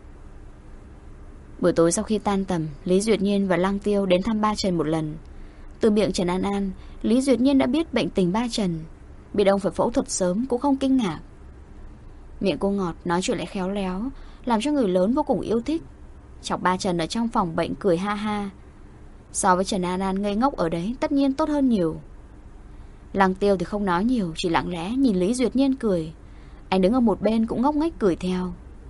Buổi tối sau khi tan tầm, Lý Duyệt Nhiên và Lăng Tiêu đến thăm ba Trần một lần. Từ miệng Trần An An, Lý Duyệt Nhiên đã biết bệnh tình ba Trần. Biết ông phải phẫu thuật sớm cũng không kinh ngạc. Miệng cô ngọt, nói chuyện lại khéo léo, làm cho người lớn vô cùng yêu thích. Chọc ba Trần ở trong phòng bệnh cười ha ha. So với Trần An An ngây ngốc ở đấy, tất nhiên tốt hơn nhiều. Lăng Tiêu thì không nói nhiều, chỉ lặng lẽ nhìn Lý Duyệt Nhiên cười. Anh đứng ở một bên cũng ngốc nghếch cười theo.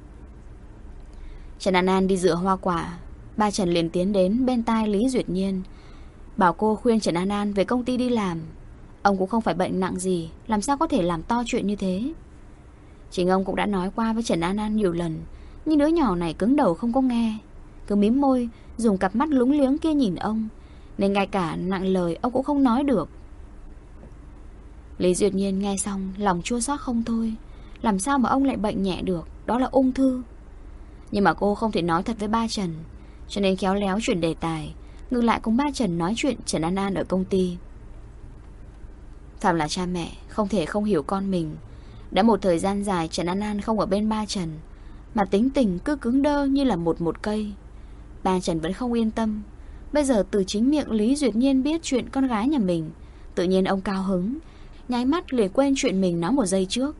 Trần An An đi dựa hoa quả, ba Trần liền tiến đến bên tai Lý Duyệt Nhiên, bảo cô khuyên Trần An An về công ty đi làm. Ông cũng không phải bệnh nặng gì, làm sao có thể làm to chuyện như thế. Chính ông cũng đã nói qua với Trần An An nhiều lần, nhưng đứa nhỏ này cứng đầu không có nghe, cứ mím môi, dùng cặp mắt lúng liếng kia nhìn ông, nên ngay cả nặng lời ông cũng không nói được. Lý Duyệt Nhiên nghe xong lòng chua xót không thôi. Làm sao mà ông lại bệnh nhẹ được, đó là ung thư. Nhưng mà cô không thể nói thật với ba Trần, cho nên khéo léo chuyển đề tài, ngược lại cùng ba Trần nói chuyện Trần An An ở công ty. Phạm là cha mẹ không thể không hiểu con mình. Đã một thời gian dài Trần An An không ở bên ba Trần, mà tính tình cứ cứng đơ như là một cây. Ba Trần vẫn không yên tâm. Bây giờ từ chính miệng Lý Duyệt Nhiên biết chuyện con gái nhà mình, tự nhiên ông cao hứng, nháy mắt liền quên chuyện mình nói một giây trước.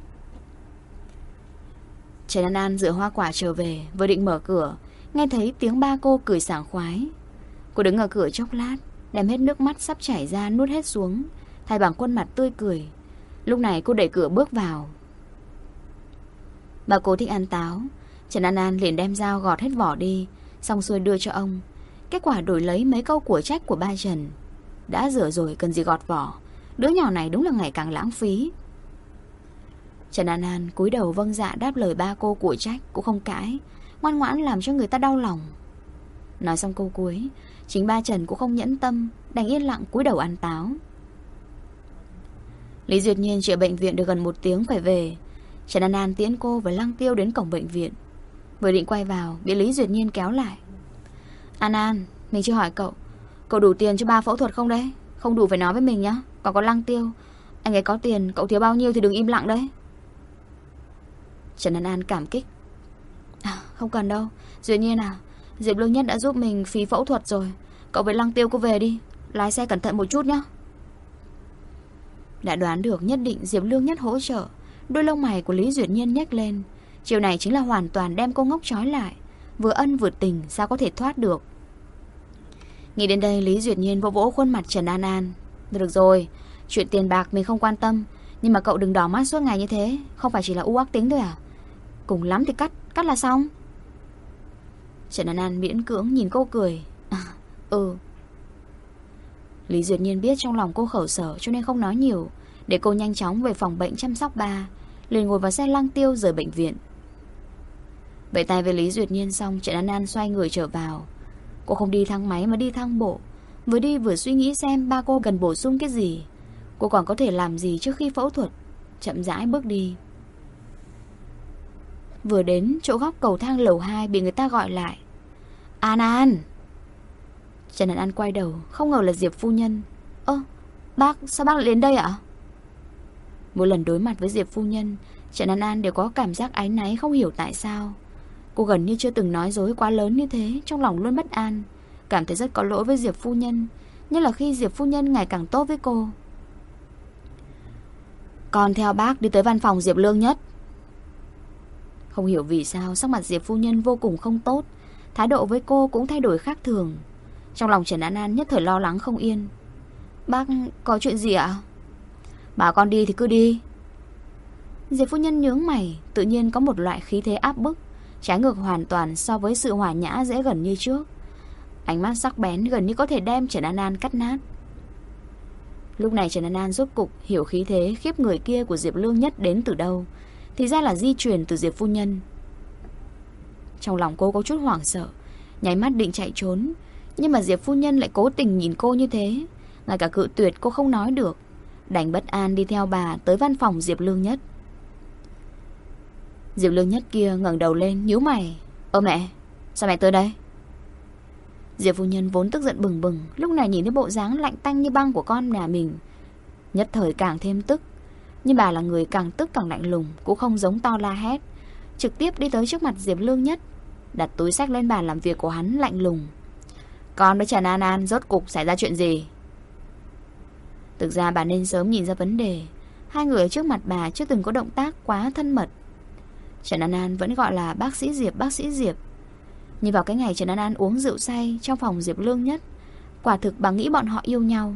Trần An An rửa hoa quả trở về, vừa định mở cửa, nghe thấy tiếng ba cô cười sảng khoái. Cô đứng ở cửa chốc lát, đem hết nước mắt sắp chảy ra nuốt hết xuống, thay bằng khuôn mặt tươi cười. Lúc này cô đẩy cửa bước vào. Bà cô thích ăn táo, Trần An An liền đem dao gọt hết vỏ đi, xong xuôi đưa cho ông. Kết quả đổi lấy mấy câu của trách của ba Trần. Đã rửa rồi cần gì gọt vỏ, đứa nhỏ này đúng là ngày càng lãng phí. Trần An An cúi đầu vâng dạ đáp lời ba cô của trách, cũng không cãi, ngoan ngoãn làm cho người ta đau lòng. Nói xong câu cuối, chính ba Trần cũng không nhẫn tâm, đành yên lặng cúi đầu ăn táo. Lý Duyệt Nhiên chỉ ở bệnh viện được gần 1 tiếng phải về. Trần An An tiễn cô và Lăng Tiêu đến cổng bệnh viện. Vừa định quay vào, bị Lý Duyệt Nhiên kéo lại. An An, mình chưa hỏi cậu, cậu đủ tiền cho 3 phẫu thuật không đấy? Không đủ phải nói với mình nhá. Còn có Lăng Tiêu, anh ấy có tiền, cậu thiếu bao nhiêu thì đừng im lặng đấy. Trần An An cảm kích. Không cần đâu, Duyệt Nhiên à, Diệp Lương Nhất đã giúp mình phí phẫu thuật rồi. Cậu với Lăng Tiêu cứ về đi, lái xe cẩn thận một chút nhá. Đã đoán được nhất định Diệp Lương Nhất hỗ trợ, đôi lông mày của Lý Duyệt Nhiên nhếch lên. Chiều này chính là hoàn toàn đem cô ngốc trói lại, vừa ân vừa tình, sao có thể thoát được. Nghĩ đến đây, Lý Duyệt Nhiên vỗ vỗ khuôn mặt Trần An An. Được rồi, chuyện tiền bạc mình không quan tâm, nhưng mà cậu đừng đỏ mắt suốt ngày như thế. Không phải chỉ là u ác tính thôi à? Cùng lắm thì cắt là xong. Trần An An miễn cưỡng nhìn cô cười. Lý Duyệt Nhiên biết trong lòng cô khổ sở, cho nên không nói nhiều, để cô nhanh chóng về phòng bệnh chăm sóc ba, liền ngồi vào xe Lăng Tiêu rời bệnh viện. Vẫy tay với Lý Duyệt Nhiên xong, Trần An An xoay người trở vào. Cô không đi thang máy mà đi thang bộ, vừa đi vừa suy nghĩ xem ba cô cần bổ sung cái gì, cô còn có thể làm gì trước khi phẫu thuật. Chậm rãi bước đi. Vừa đến chỗ góc cầu thang lầu 2 bị người ta gọi lại. An An. Trần An An quay đầu, không ngờ là Diệp phu nhân. Bác, sao bác lại đến đây ạ? Mỗi lần đối mặt với Diệp phu nhân, Trần An An đều có cảm giác áy náy không hiểu tại sao. Cô gần như chưa từng nói dối quá lớn như thế, trong lòng luôn bất an, cảm thấy rất có lỗi với Diệp phu nhân, nhất là khi Diệp phu nhân ngày càng tốt với cô. Con theo bác đi tới văn phòng Diệp Lương Nhất. Không hiểu vì sao sắc mặt Diệp phu nhân vô cùng không tốt, thái độ với cô cũng thay đổi khác thường. Trong lòng Trần An An nhất thời lo lắng không yên. Bác có chuyện gì ạ? Bảo con đi thì cứ đi. Diệp phu nhân nhướng mày, tự nhiên có một loại khí thế áp bức, trái ngược hoàn toàn so với sự hòa nhã dễ gần như trước. Ánh mắt sắc bén gần như có thể đem Trần An An cắt nát. Lúc này Trần An An rốt cục hiểu khí thế khiếp người kia của Diệp Lương Nhất đến từ đâu, thì ra là di truyền từ Diệp phu nhân. Trong lòng cô có chút hoảng sợ, nháy mắt định chạy trốn, nhưng mà Diệp phu nhân lại cố tình nhìn cô như thế, ngay cả cự tuyệt cô không nói được, đành bất an đi theo bà tới văn phòng Diệp Lương Nhất. Diệp Lương Nhất kia ngẩng đầu lên nhíu mày. Ơ mẹ, sao mẹ tới đây? Diệp phu nhân vốn tức giận bừng bừng, lúc này nhìn thấy bộ dáng lạnh tanh như băng của con nhà mình, nhất thời càng thêm tức. Nhưng bà là người càng tức càng lạnh lùng, cũng không giống to la hét, trực tiếp đi tới trước mặt Diệp Lương Nhất, đặt túi xách lên bàn làm việc của hắn lạnh lùng. Con với Trần An An rốt cục xảy ra chuyện gì? Thực ra bà nên sớm nhìn ra vấn đề, hai người ở trước mặt bà chưa từng có động tác quá thân mật. Trần An An vẫn gọi là bác sĩ Diệp, bác sĩ Diệp. Nhưng vào cái ngày Trần An An uống rượu say trong phòng Diệp Lương Nhất, quả thực bà nghĩ bọn họ yêu nhau.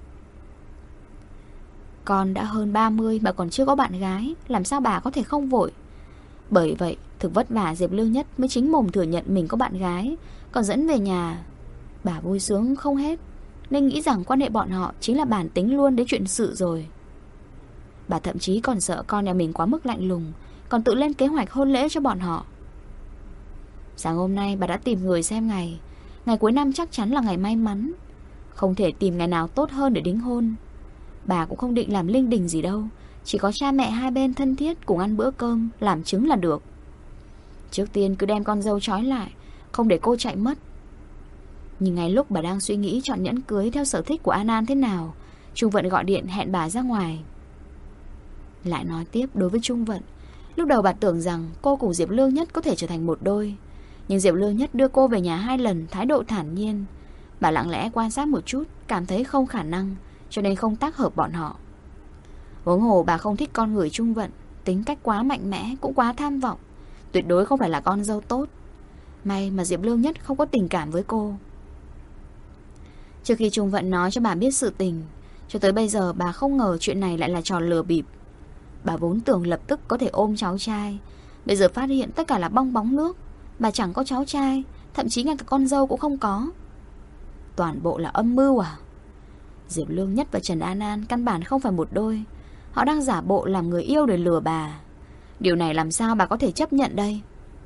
Con đã hơn 30 mà còn chưa có bạn gái, làm sao bà có thể không vội? Bởi vậy thực vất vả Diệp Lương Nhất mới chính mồm thừa nhận mình có bạn gái, còn dẫn về nhà. Bà vui sướng không hết, nên nghĩ rằng quan hệ bọn họ chính là bản tính luôn đến chuyện sự rồi. Bà thậm chí còn sợ con nhà mình quá mức lạnh lùng, còn tự lên kế hoạch hôn lễ cho bọn họ. Sáng hôm nay bà đã tìm người xem ngày. Ngày cuối năm chắc chắn là ngày may mắn, không thể tìm ngày nào tốt hơn để đính hôn. Bà cũng không định làm linh đình gì đâu, chỉ có cha mẹ hai bên thân thiết cùng ăn bữa cơm làm chứng là được. Trước tiên cứ đem con dâu trói lại, không để cô chạy mất. Nhưng ngay lúc bà đang suy nghĩ chọn nhẫn cưới theo sở thích của An An thế nào, Trung Vận gọi điện hẹn bà ra ngoài. Lại nói tiếp, đối với Trung Vận, lúc đầu bà tưởng rằng cô cùng Diệp Lương Nhất có thể trở thành một đôi, nhưng Diệp Lương Nhất đưa cô về nhà 2 lần, thái độ thản nhiên. Bà lặng lẽ quan sát một chút, cảm thấy không khả năng, cho nên không tác hợp bọn họ. Huống hồ bà không thích con người Trung Vận, tính cách quá mạnh mẽ, cũng quá tham vọng, tuyệt đối không phải là con dâu tốt. May mà Diệp Lương Nhất không có tình cảm với cô. Trước khi Trung Vận nói cho bà biết sự tình, cho tới bây giờ bà không ngờ chuyện này lại là trò lừa bịp. Bà vốn tưởng lập tức có thể ôm cháu trai, bây giờ phát hiện tất cả là bong bóng nước. Bà chẳng có cháu trai, thậm chí ngay cả con dâu cũng không có. Toàn bộ là âm mưu à? Diệp Lương Nhất và Trần An An căn bản không phải một đôi, họ đang giả bộ làm người yêu để lừa bà. Điều này làm sao bà có thể chấp nhận đây?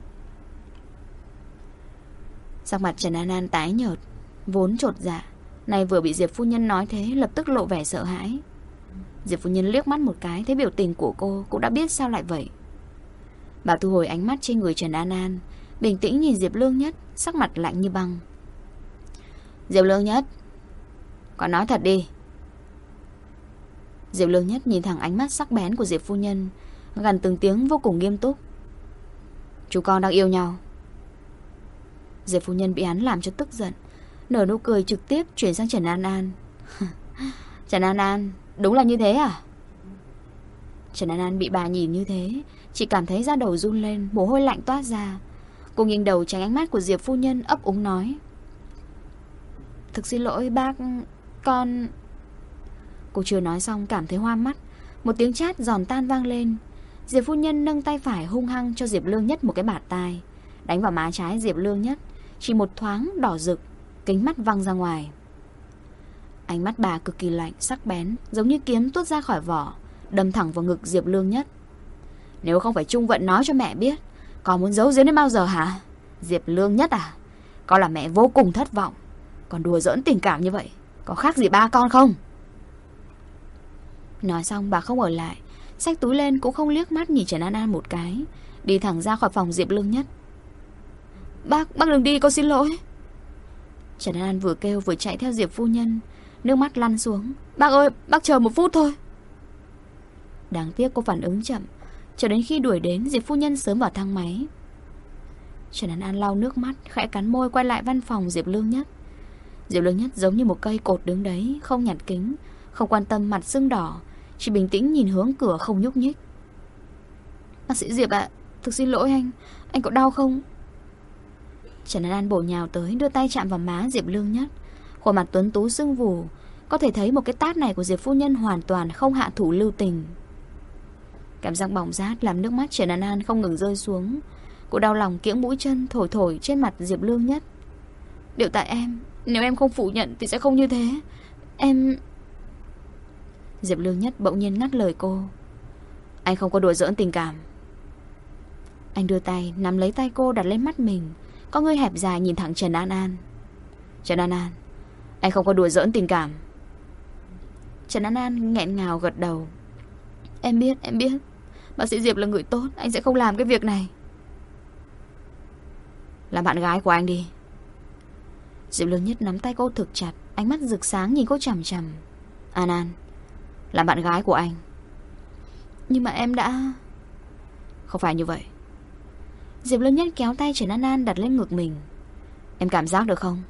Sắc mặt Trần An An tái nhợt, vốn chột dạ, nay vừa bị Diệp phu nhân nói thế lập tức lộ vẻ sợ hãi. Diệp phu nhân liếc mắt một cái, thấy biểu tình của cô cũng đã biết sao lại vậy. Bà thu hồi ánh mắt trên người Trần An An, bình tĩnh nhìn Diệp Lương Nhất, sắc mặt lạnh như băng. Diệp Lương Nhất, con nói thật đi. Diệp Lương Nhất nhìn thẳng ánh mắt sắc bén của Diệp phu nhân, gần từng tiếng vô cùng nghiêm túc. Chú con đang yêu nhau. Diệp phu nhân bị hắn làm cho tức giận, nở nụ cười trực tiếp chuyển sang Trần An An. Trần An An, đúng là như thế à? Trần An An bị bà nhìn như thế, chỉ cảm thấy da đầu run lên, mồ hôi lạnh toát ra. Cô nghiêng đầu tránh ánh mắt của Diệp phu nhân, ấp úng nói. Thực xin lỗi bác, con... Cô chưa nói xong cảm thấy hoa mắt, một tiếng chát giòn tan vang lên. Diệp phu nhân nâng tay phải hung hăng cho Diệp Lương Nhất một cái bạt tai, đánh vào má trái Diệp Lương Nhất, chỉ một thoáng đỏ rực, kính mắt văng ra ngoài. Ánh mắt bà cực kỳ lạnh, sắc bén, giống như kiếm tuốt ra khỏi vỏ, đâm thẳng vào ngực Diệp Lương Nhất. Nếu không phải Trung Vận nói cho mẹ biết, con muốn giấu giếm đến bao giờ hả? Diệp Lương Nhất à? Con là mẹ vô cùng thất vọng. Còn đùa giỡn tình cảm như vậy, có khác gì ba con không? Nói xong bà không ở lại, xách túi lên cũng không liếc mắt nhìn Trần An An một cái, đi thẳng ra khỏi phòng Diệp Lương Nhất. Bác đừng đi, con xin lỗi. Trần An An vừa kêu vừa chạy theo Diệp phu nhân, nước mắt lăn xuống. Bác ơi, bác chờ một phút thôi. Đáng tiếc cô phản ứng chậm, cho đến khi đuổi đến Diệp phu nhân sớm vào thang máy. Trần An An lau nước mắt, khẽ cắn môi quay lại văn phòng Diệp Lương Nhất. Diệp Lương Nhất giống như một cây cột đứng đấy, không nhặt kính, không quan tâm mặt sưng đỏ, chỉ bình tĩnh nhìn hướng cửa không nhúc nhích. Bác sĩ Diệp ạ, thực xin lỗi anh có đau không? Trần An An bổ nhào tới, đưa tay chạm vào má Diệp Lương Nhất. Khuôn mặt tuấn tú sưng vù, có thể thấy một cái tát này của Diệp phu nhân hoàn toàn không hạ thủ lưu tình. Cảm giác bỏng rát làm nước mắt Trần An An không ngừng rơi xuống. Cô đau lòng kiễng mũi chân thổi thổi trên mặt Diệp Lương Nhất. Đều tại em, nếu em không phủ nhận thì sẽ không như thế. Em... Diệp Lương Nhất bỗng nhiên ngắt lời cô. Anh không có đùa giỡn tình cảm. Anh đưa tay nắm lấy tay cô đặt lên mắt mình, con ngươi hẹp dài nhìn thẳng Trần An An. Trần An An, anh không có đùa giỡn tình cảm. Trần An An nghẹn ngào gật đầu. Em biết. Bác sĩ Diệp là người tốt, anh sẽ không làm cái việc này. Làm bạn gái của anh đi. Diệp Lương Nhất nắm tay cô thực chặt, ánh mắt rực sáng nhìn cô chằm chằm. An An, làm bạn gái của anh. Nhưng mà em đã... Không phải như vậy. Diệp Lương Nhất kéo tay Trần An An đặt lên ngực mình. Em cảm giác được không?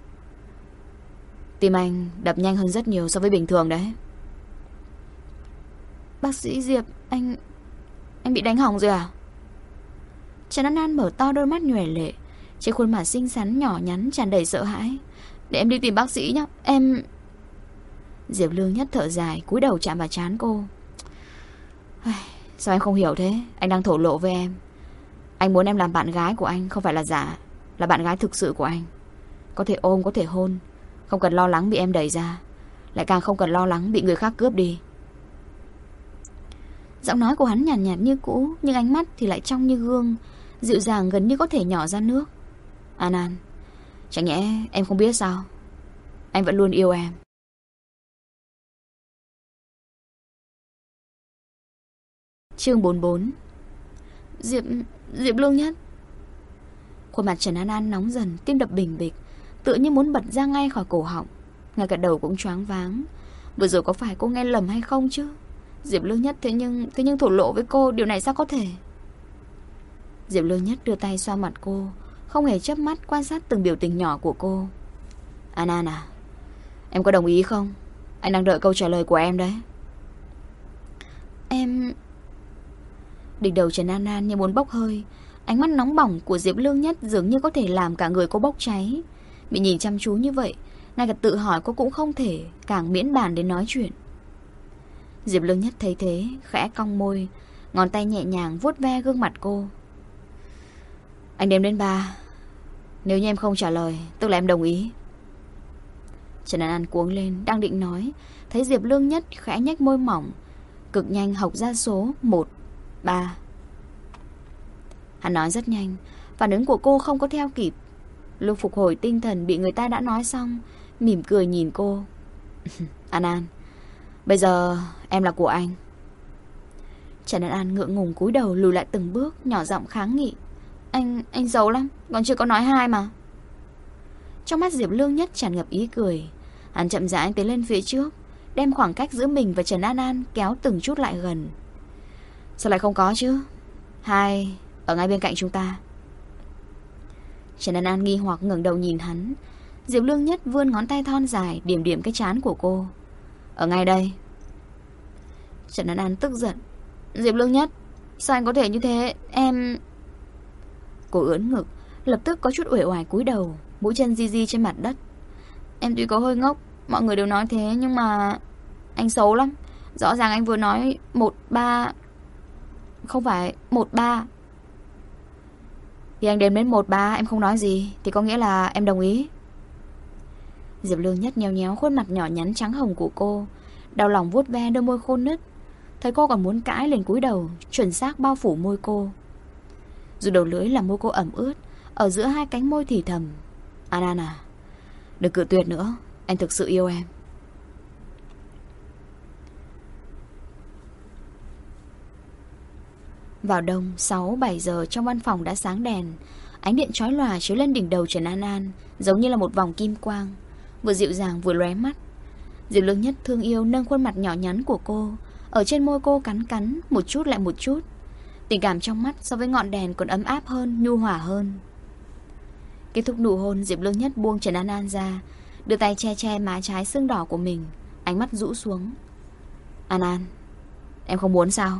Tim anh đập nhanh hơn rất nhiều so với bình thường đấy. Bác sĩ Diệp, anh bị đánh hỏng rồi à? Trần An An mở to đôi mắt nhoẻn lệ, trên khuôn mặt xinh xắn nhỏ nhắn tràn đầy sợ hãi. Để em đi tìm bác sĩ nhé, em... Diệp Lương Nhất thở dài, cúi đầu chạm vào trán cô. Sao em không hiểu thế? Anh đang thổ lộ với em. Anh muốn em làm bạn gái của anh, không phải là giả, là bạn gái thực sự của anh. Có thể ôm, có thể hôn, không cần lo lắng bị em đẩy ra, lại càng không cần lo lắng bị người khác cướp đi. Giọng nói của hắn nhàn nhạt như cũ, nhưng ánh mắt thì lại trong như gương, dịu dàng gần như có thể nhỏ ra nước. An An, chẳng nhẽ em không biết sao? Anh vẫn luôn yêu em. Chương 44. Diệp Lương Nhất. Khuôn mặt Trần An An nóng dần, tim đập bình bịch, tựa như muốn bật ra ngay khỏi cổ họng. Ngay cả đầu cũng choáng váng. Vừa rồi có phải cô nghe lầm hay không chứ? Diệp Lương Nhất thế nhưng thổ lộ với cô, điều này sao có thể? Diệp Lương Nhất đưa tay xoa mặt cô, không hề chớp mắt quan sát từng biểu tình nhỏ của cô. An An à, em có đồng ý không? Anh đang đợi câu trả lời của em đấy. Em... Đỉnh đầu Trần An An như muốn bốc hơi. Ánh mắt nóng bỏng của Diệp Lương Nhất dường như có thể làm cả người cô bốc cháy. Bị nhìn chăm chú như vậy, ngay cả tự hỏi cô cũng không thể, càng miễn bàn đến nói chuyện. Diệp Lương Nhất thấy thế, khẽ cong môi, ngón tay nhẹ nhàng vuốt ve gương mặt cô. Anh đếm đến 3. Nếu như em không trả lời, tức là em đồng ý. Trần An An cuống lên, đang định nói, thấy Diệp Lương Nhất khẽ nhếch môi mỏng, cực nhanh học ra số 1, 3. Hắn nói rất nhanh, phản ứng của cô không có theo kịp. Lúc phục hồi tinh thần bị người ta đã nói xong, mỉm cười nhìn cô. An An, bây giờ em là của anh. Trần An An ngượng ngùng cúi đầu lùi lại từng bước, nhỏ giọng kháng nghị. Anh xấu lắm, còn chưa có nói hai mà. Trong mắt Diệp Lương Nhất tràn ngập ý cười. Hắn chậm rãi tiến lên phía trước, đem khoảng cách giữa mình và Trần An An kéo từng chút lại gần. Sao lại không có chứ? Hai ở ngay bên cạnh chúng ta. Trần An An nghi hoặc ngẩng đầu nhìn hắn. Diệp Lương Nhất vươn ngón tay thon dài điểm điểm cái trán của cô. Ở ngay đây. Trần An An tức giận. Diệp Lương Nhất, sao anh có thể như thế? Em... Cô ưỡn ngực, lập tức có chút uể oải cúi đầu, mũi chân di di trên mặt đất. Em tuy có hơi ngốc, mọi người đều nói thế, nhưng mà anh xấu lắm. Rõ ràng anh vừa nói 1, 3. Không phải 1, 3. Thì anh đếm đến 1, 3 em không nói gì thì có nghĩa là em đồng ý. Diệp Lương Nhất nhéo nhéo khuôn mặt nhỏ nhắn trắng hồng của cô, đau lòng vuốt ve đôi môi khô nứt. Thấy cô còn muốn cãi, liền cúi đầu chuẩn xác bao phủ môi cô. Dù đầu lưỡi làm môi cô ẩm ướt, ở giữa hai cánh môi thì thầm. An An à, đừng cự tuyệt nữa, anh thực sự yêu em. Vào đông 6-7 giờ, trong văn phòng đã sáng đèn. Ánh điện chói lòa chiếu lên đỉnh đầu Trần An An, giống như là một vòng kim quang, vừa dịu dàng vừa lóe mắt. Diệp Lương Nhất thương yêu nâng khuôn mặt nhỏ nhắn của cô, ở trên môi cô cắn cắn, một chút lại một chút. Tình cảm trong mắt so với ngọn đèn còn ấm áp hơn, nhu hòa hơn. Kết thúc nụ hôn, Diệp Lương Nhất buông Trần An An ra, đưa tay che che má trái sưng đỏ của mình, ánh mắt rũ xuống. An An, em không muốn sao?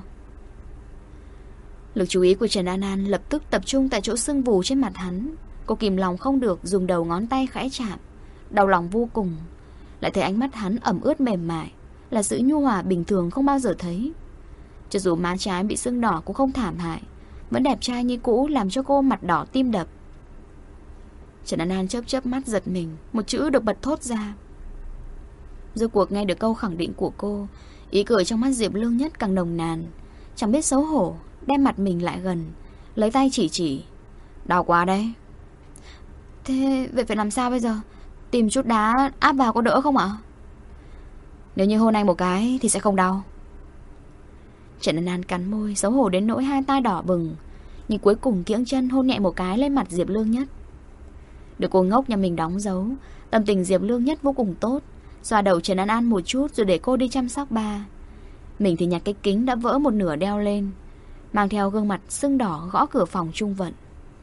Lực chú ý của Trần An An lập tức tập trung tại chỗ sưng vù trên mặt hắn. Cô kìm lòng không được, dùng đầu ngón tay khẽ chạm. Đau lòng vô cùng. Lại thấy ánh mắt hắn ẩm ướt mềm mại, là sự nhu hòa bình thường không bao giờ thấy. Cho dù má trái bị sưng đỏ cũng không thảm hại, vẫn đẹp trai như cũ, làm cho cô mặt đỏ tim đập. Trần An An chớp chớp mắt giật mình, một chữ được bật thốt ra. Rốt cuộc nghe được câu khẳng định của cô, ý cười trong mắt Diệp Lương Nhất càng nồng nàn. Chẳng biết xấu hổ, đem mặt mình lại gần, lấy tay chỉ. Đau quá đấy. Thế vậy phải làm sao bây giờ? Tìm chút đá áp vào có đỡ không ạ? Nếu như hôn anh một cái thì sẽ không đau. Trần An An cắn môi, xấu hổ đến nỗi hai tay đỏ bừng, nhưng cuối cùng kiễng chân hôn nhẹ một cái lên mặt Diệp Lương Nhất. Được cô ngốc nhà mình đóng dấu, tâm tình Diệp Lương Nhất vô cùng tốt, xoa đầu Trần An An một chút rồi để cô đi chăm sóc ba. Mình thì nhặt cái kính đã vỡ một nửa đeo lên, mang theo gương mặt sưng đỏ gõ cửa phòng Trung Vận.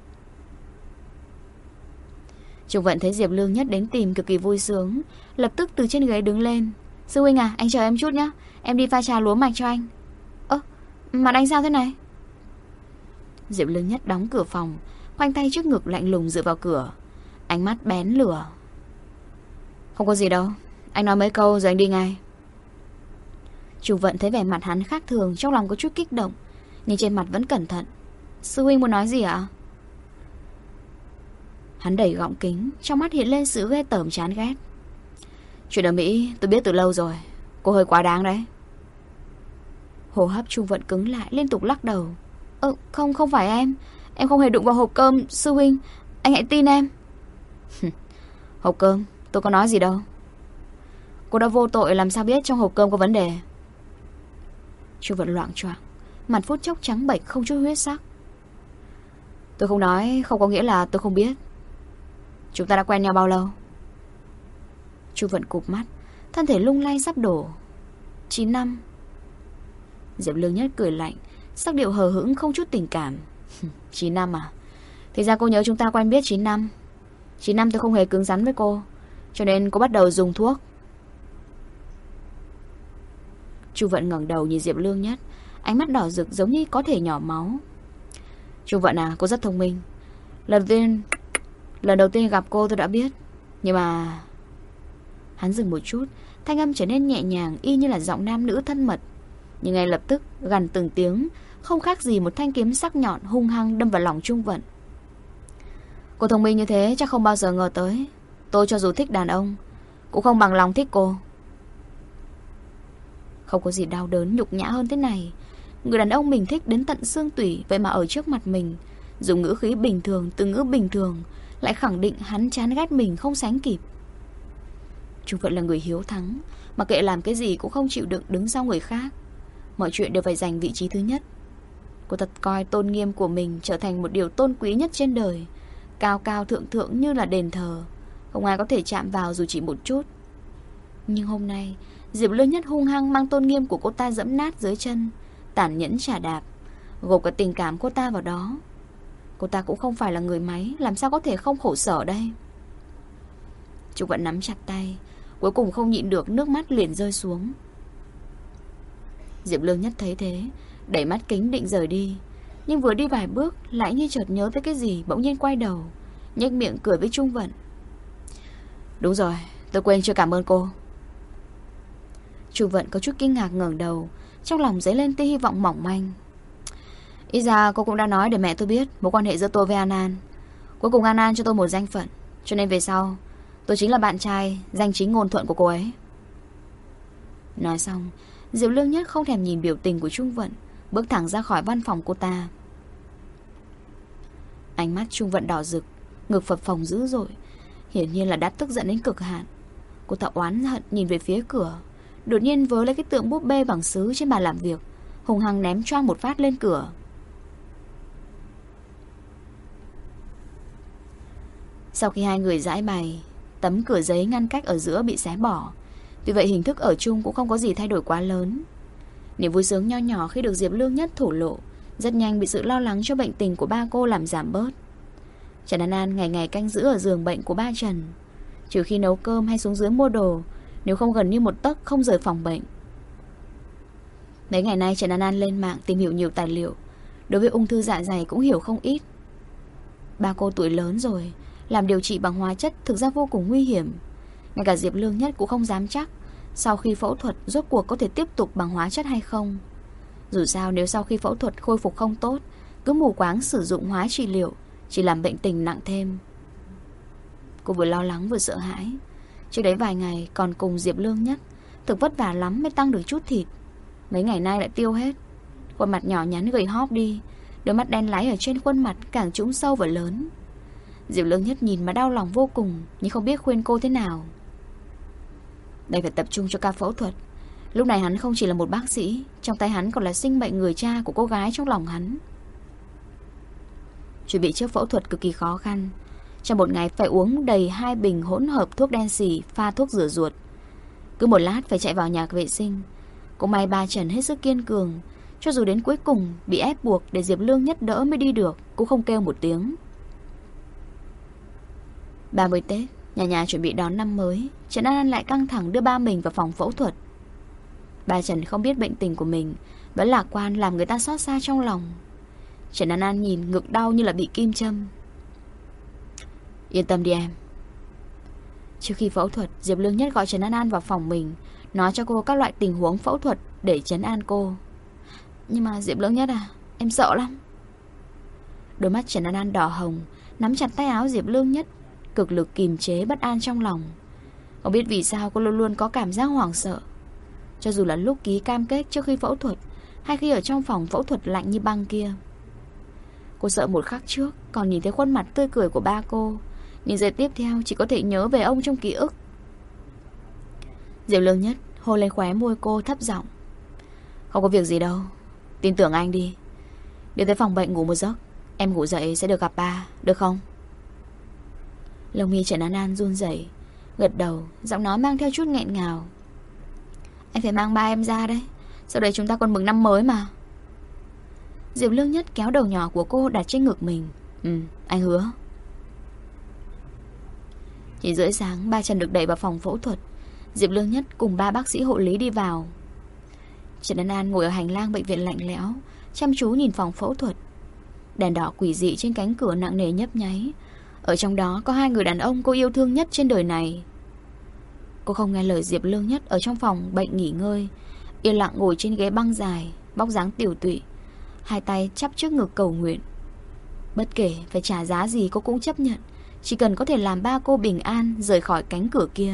Trung Vận thấy Diệp Lương Nhất đến tìm cực kỳ vui sướng, lập tức từ trên ghế đứng lên. Sư huynh à, anh chờ em chút nhé, em đi pha trà lúa mạch cho anh. Mặt anh sao thế này? Diệp Lương Nhất đóng cửa phòng, khoanh tay trước ngực lạnh lùng dựa vào cửa, ánh mắt bén lửa. Không có gì đâu, anh nói mấy câu rồi anh đi ngay. Trung Vận thấy vẻ mặt hắn khác thường, trong lòng có chút kích động, nhưng trên mặt vẫn cẩn thận. Sư huynh muốn nói gì ạ? Hắn đẩy gọng kính, trong mắt hiện lên sự ghê tởm chán ghét. Chuyện ở Mỹ tôi biết từ lâu rồi, cô hơi quá đáng đấy. Hô hấp Trung Vận cứng lại, liên tục lắc đầu. Không phải em không hề đụng vào hộp cơm, sư huynh, anh hãy tin em. Hộp cơm, tôi có nói gì đâu. Cô đã vô tội, làm sao biết trong hộp cơm có vấn đề? Trung Vận loạng choạng, mặt phút chốc trắng bệch không chút huyết sắc. Tôi không nói không có nghĩa là tôi không biết. Chúng ta đã quen nhau bao lâu? Trung Vận cụp mắt, thân thể lung lay sắp đổ. 9 năm. Diệp Lương Nhất cười lạnh, sắc điệu hờ hững không chút tình cảm. 9 năm à? Thì ra cô nhớ chúng ta quen biết 9 năm. 9 năm tôi không hề cứng rắn với cô, cho nên cô bắt đầu dùng thuốc. Trung Vận ngẩng đầu nhìn Diệp Lương Nhất, ánh mắt đỏ rực giống như có thể nhỏ máu. Trung Vận à, cô rất thông minh. Lần đầu tiên gặp cô tôi đã biết. Nhưng mà... Hắn dừng một chút, thanh âm trở nên nhẹ nhàng, y như là giọng nam nữ thân mật. Nhưng ngay lập tức gằn từng tiếng, không khác gì một thanh kiếm sắc nhọn hung hăng đâm vào lòng Trung Vận. Cô thông minh như thế chắc không bao giờ ngờ tới. Tôi cho dù thích đàn ông cũng không bằng lòng thích cô. Không có gì đau đớn nhục nhã hơn thế này. Người đàn ông mình thích đến tận xương tủy, vậy mà ở trước mặt mình dùng ngữ khí bình thường, từ ngữ bình thường, lại khẳng định hắn chán ghét mình không sánh kịp. Trung Vận là người hiếu thắng, mà kệ làm cái gì cũng không chịu đựng đứng sau người khác. Mọi chuyện đều phải giành vị trí thứ nhất. Cô thật coi tôn nghiêm của mình trở thành một điều tôn quý nhất trên đời, cao cao thượng thượng như là đền thờ, không ai có thể chạm vào dù chỉ một chút. Nhưng hôm nay Diệp Lương Nhất hung hăng mang tôn nghiêm của cô ta dẫm nát dưới chân, tàn nhẫn trả đạp, gộp cả tình cảm cô ta vào đó. Cô ta cũng không phải là người máy, làm sao có thể không khổ sở đây? Trung Vận nắm chặt tay, cuối cùng không nhịn được, nước mắt liền rơi xuống. Diệp Lương Nhất thấy thế, đẩy mắt kính định rời đi, nhưng vừa đi vài bước lại như chợt nhớ tới cái gì, bỗng nhiên quay đầu, nhếch miệng cười với Trung Vận. Đúng rồi, tôi quên chưa cảm ơn cô. Trung Vận có chút kinh ngạc ngẩng đầu, trong lòng dấy lên tia hy vọng mỏng manh. Ít ra cô cũng đã nói để mẹ tôi biết mối quan hệ giữa tôi với An An. Cuối cùng An An cho tôi một danh phận, cho nên về sau tôi chính là bạn trai danh chính ngôn thuận của cô ấy. Nói xong, Diệp Lương Nhất không thèm nhìn biểu tình của Trung Vận, bước thẳng ra khỏi văn phòng cô ta. Ánh mắt Trung Vận đỏ rực, ngực phập phồng dữ dội, hiển nhiên là đã tức giận đến cực hạn. Cô ta oán hận nhìn về phía cửa, đột nhiên vớ lấy cái tượng búp bê bằng sứ trên bàn làm việc, hùng hăng ném choang một phát lên cửa. Sau khi hai người giải bày, tấm cửa giấy ngăn cách ở giữa bị xé bỏ. Tuy vậy hình thức ở chung cũng không có gì thay đổi quá lớn. Niềm vui sướng nho nhỏ khi được Diệp Lương Nhất thổ lộ rất nhanh bị sự lo lắng cho bệnh tình của ba cô làm giảm bớt. Trần An An ngày ngày canh giữ ở giường bệnh của ba Trần. Trừ khi nấu cơm hay xuống dưới mua đồ, nếu không gần như một tấc không rời phòng bệnh. Mấy ngày nay Trần An An lên mạng tìm hiểu nhiều tài liệu. Đối với ung thư dạ dày cũng hiểu không ít. Ba cô tuổi lớn rồi, làm điều trị bằng hóa chất thực ra vô cùng nguy hiểm. Ngay cả Diệp Lương Nhất cũng không dám chắc sau khi phẫu thuật rốt cuộc có thể tiếp tục bằng hóa chất hay không. Dù sao nếu sau khi phẫu thuật khôi phục không tốt, cứ mù quáng sử dụng hóa trị liệu chỉ làm bệnh tình nặng thêm. Cô vừa lo lắng vừa sợ hãi. Trước đấy vài ngày còn cùng Diệp Lương Nhất, thực vất vả lắm mới tăng được chút thịt. Mấy ngày nay lại tiêu hết. Khuôn mặt nhỏ nhắn gầy hóp đi, đôi mắt đen láy ở trên khuôn mặt càng trũng sâu và lớn. Diệp Lương Nhất nhìn mà đau lòng vô cùng, nhưng không biết khuyên cô thế nào. Đây phải tập trung cho ca phẫu thuật. Lúc này hắn không chỉ là một bác sĩ, trong tay hắn còn là sinh mệnh người cha của cô gái trong lòng hắn. Chuẩn bị trước phẫu thuật cực kỳ khó khăn. Trong một ngày phải uống đầy 2 bình hỗn hợp thuốc đen xì pha thuốc rửa ruột. Cứ một lát phải chạy vào nhà vệ sinh. Cũng may ba Trần hết sức kiên cường. Cho dù đến cuối cùng bị ép buộc để Diệp Lương Nhất đỡ mới đi được, cũng không kêu một tiếng. 30 Tết, nhà chuẩn bị đón năm mới. Trần An An lại căng thẳng đưa ba mình vào phòng phẫu thuật. Ba Trần không biết bệnh tình của mình, vẫn lạc quan làm người ta xót xa trong lòng. Trần An An nhìn ngực đau như là bị kim châm. Yên tâm đi em. Trước khi phẫu thuật, Diệp Lương Nhất gọi Trần An An vào phòng mình, nói cho cô các loại tình huống phẫu thuật để trấn an cô. Nhưng mà Diệp Lương Nhất à, em sợ lắm. Đôi mắt Trần An An đỏ hồng, nắm chặt tay áo Diệp Lương Nhất, cực lực kìm chế bất an trong lòng. Không biết vì sao cô luôn luôn có cảm giác hoảng sợ. Cho dù là lúc ký cam kết trước khi phẫu thuật, hay khi ở trong phòng phẫu thuật lạnh như băng kia. Cô sợ một khắc trước còn nhìn thấy khuôn mặt tươi cười của ba cô, nhưng giây tiếp theo chỉ có thể nhớ về ông trong ký ức. Diệp Lương Nhất hôn lên khóe môi cô thấp giọng. Không có việc gì đâu, tin tưởng anh đi. Đi tới phòng bệnh ngủ một giấc, em ngủ dậy sẽ được gặp ba, được không? Lông mi Trần An An run rẩy, gật đầu, giọng nói mang theo chút nghẹn ngào. Anh phải mang ba em ra đấy, sau đấy chúng ta còn mừng năm mới mà. Diệp Lương Nhất kéo đầu nhỏ của cô đặt trên ngực mình. Anh hứa. 9:30 sáng, ba Trần được đẩy vào phòng phẫu thuật. Diệp Lương Nhất cùng 3 bác sĩ hộ lý đi vào. Trần An An ngồi ở hành lang bệnh viện lạnh lẽo, chăm chú nhìn phòng phẫu thuật. Đèn đỏ quỷ dị trên cánh cửa nặng nề nhấp nháy. Ở trong đó có 2 người đàn ông cô yêu thương nhất trên đời này. Cô không nghe lời Diệp Lương Nhất ở trong phòng bệnh nghỉ ngơi, yên lặng ngồi trên ghế băng dài, bóc dáng tiểu tụy, 2 tay chắp trước ngực cầu nguyện. Bất kể phải trả giá gì cô cũng chấp nhận, chỉ cần có thể làm ba cô bình an rời khỏi cánh cửa kia.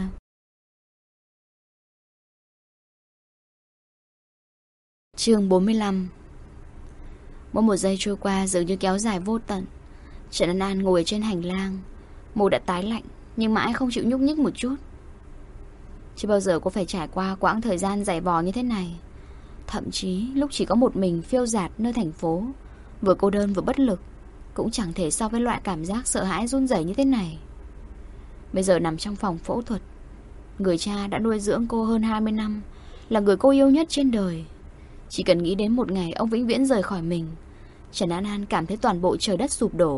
Chương 45. Mỗi một giây trôi qua dường như kéo dài vô tận. Trần An An ngồi trên hành lang, môi đã tái lạnh nhưng mãi không chịu nhúc nhích một chút. Chưa bao giờ cô phải trải qua quãng thời gian dày vò như thế này. Thậm chí lúc chỉ có một mình phiêu dạt nơi thành phố, vừa cô đơn vừa bất lực, cũng chẳng thể so với loại cảm giác sợ hãi run rẩy như thế này. Bây giờ nằm trong phòng phẫu thuật, người cha đã nuôi dưỡng cô hơn 20 năm, là người cô yêu nhất trên đời. Chỉ cần nghĩ đến một ngày ông vĩnh viễn rời khỏi mình, Trần An An cảm thấy toàn bộ trời đất sụp đổ.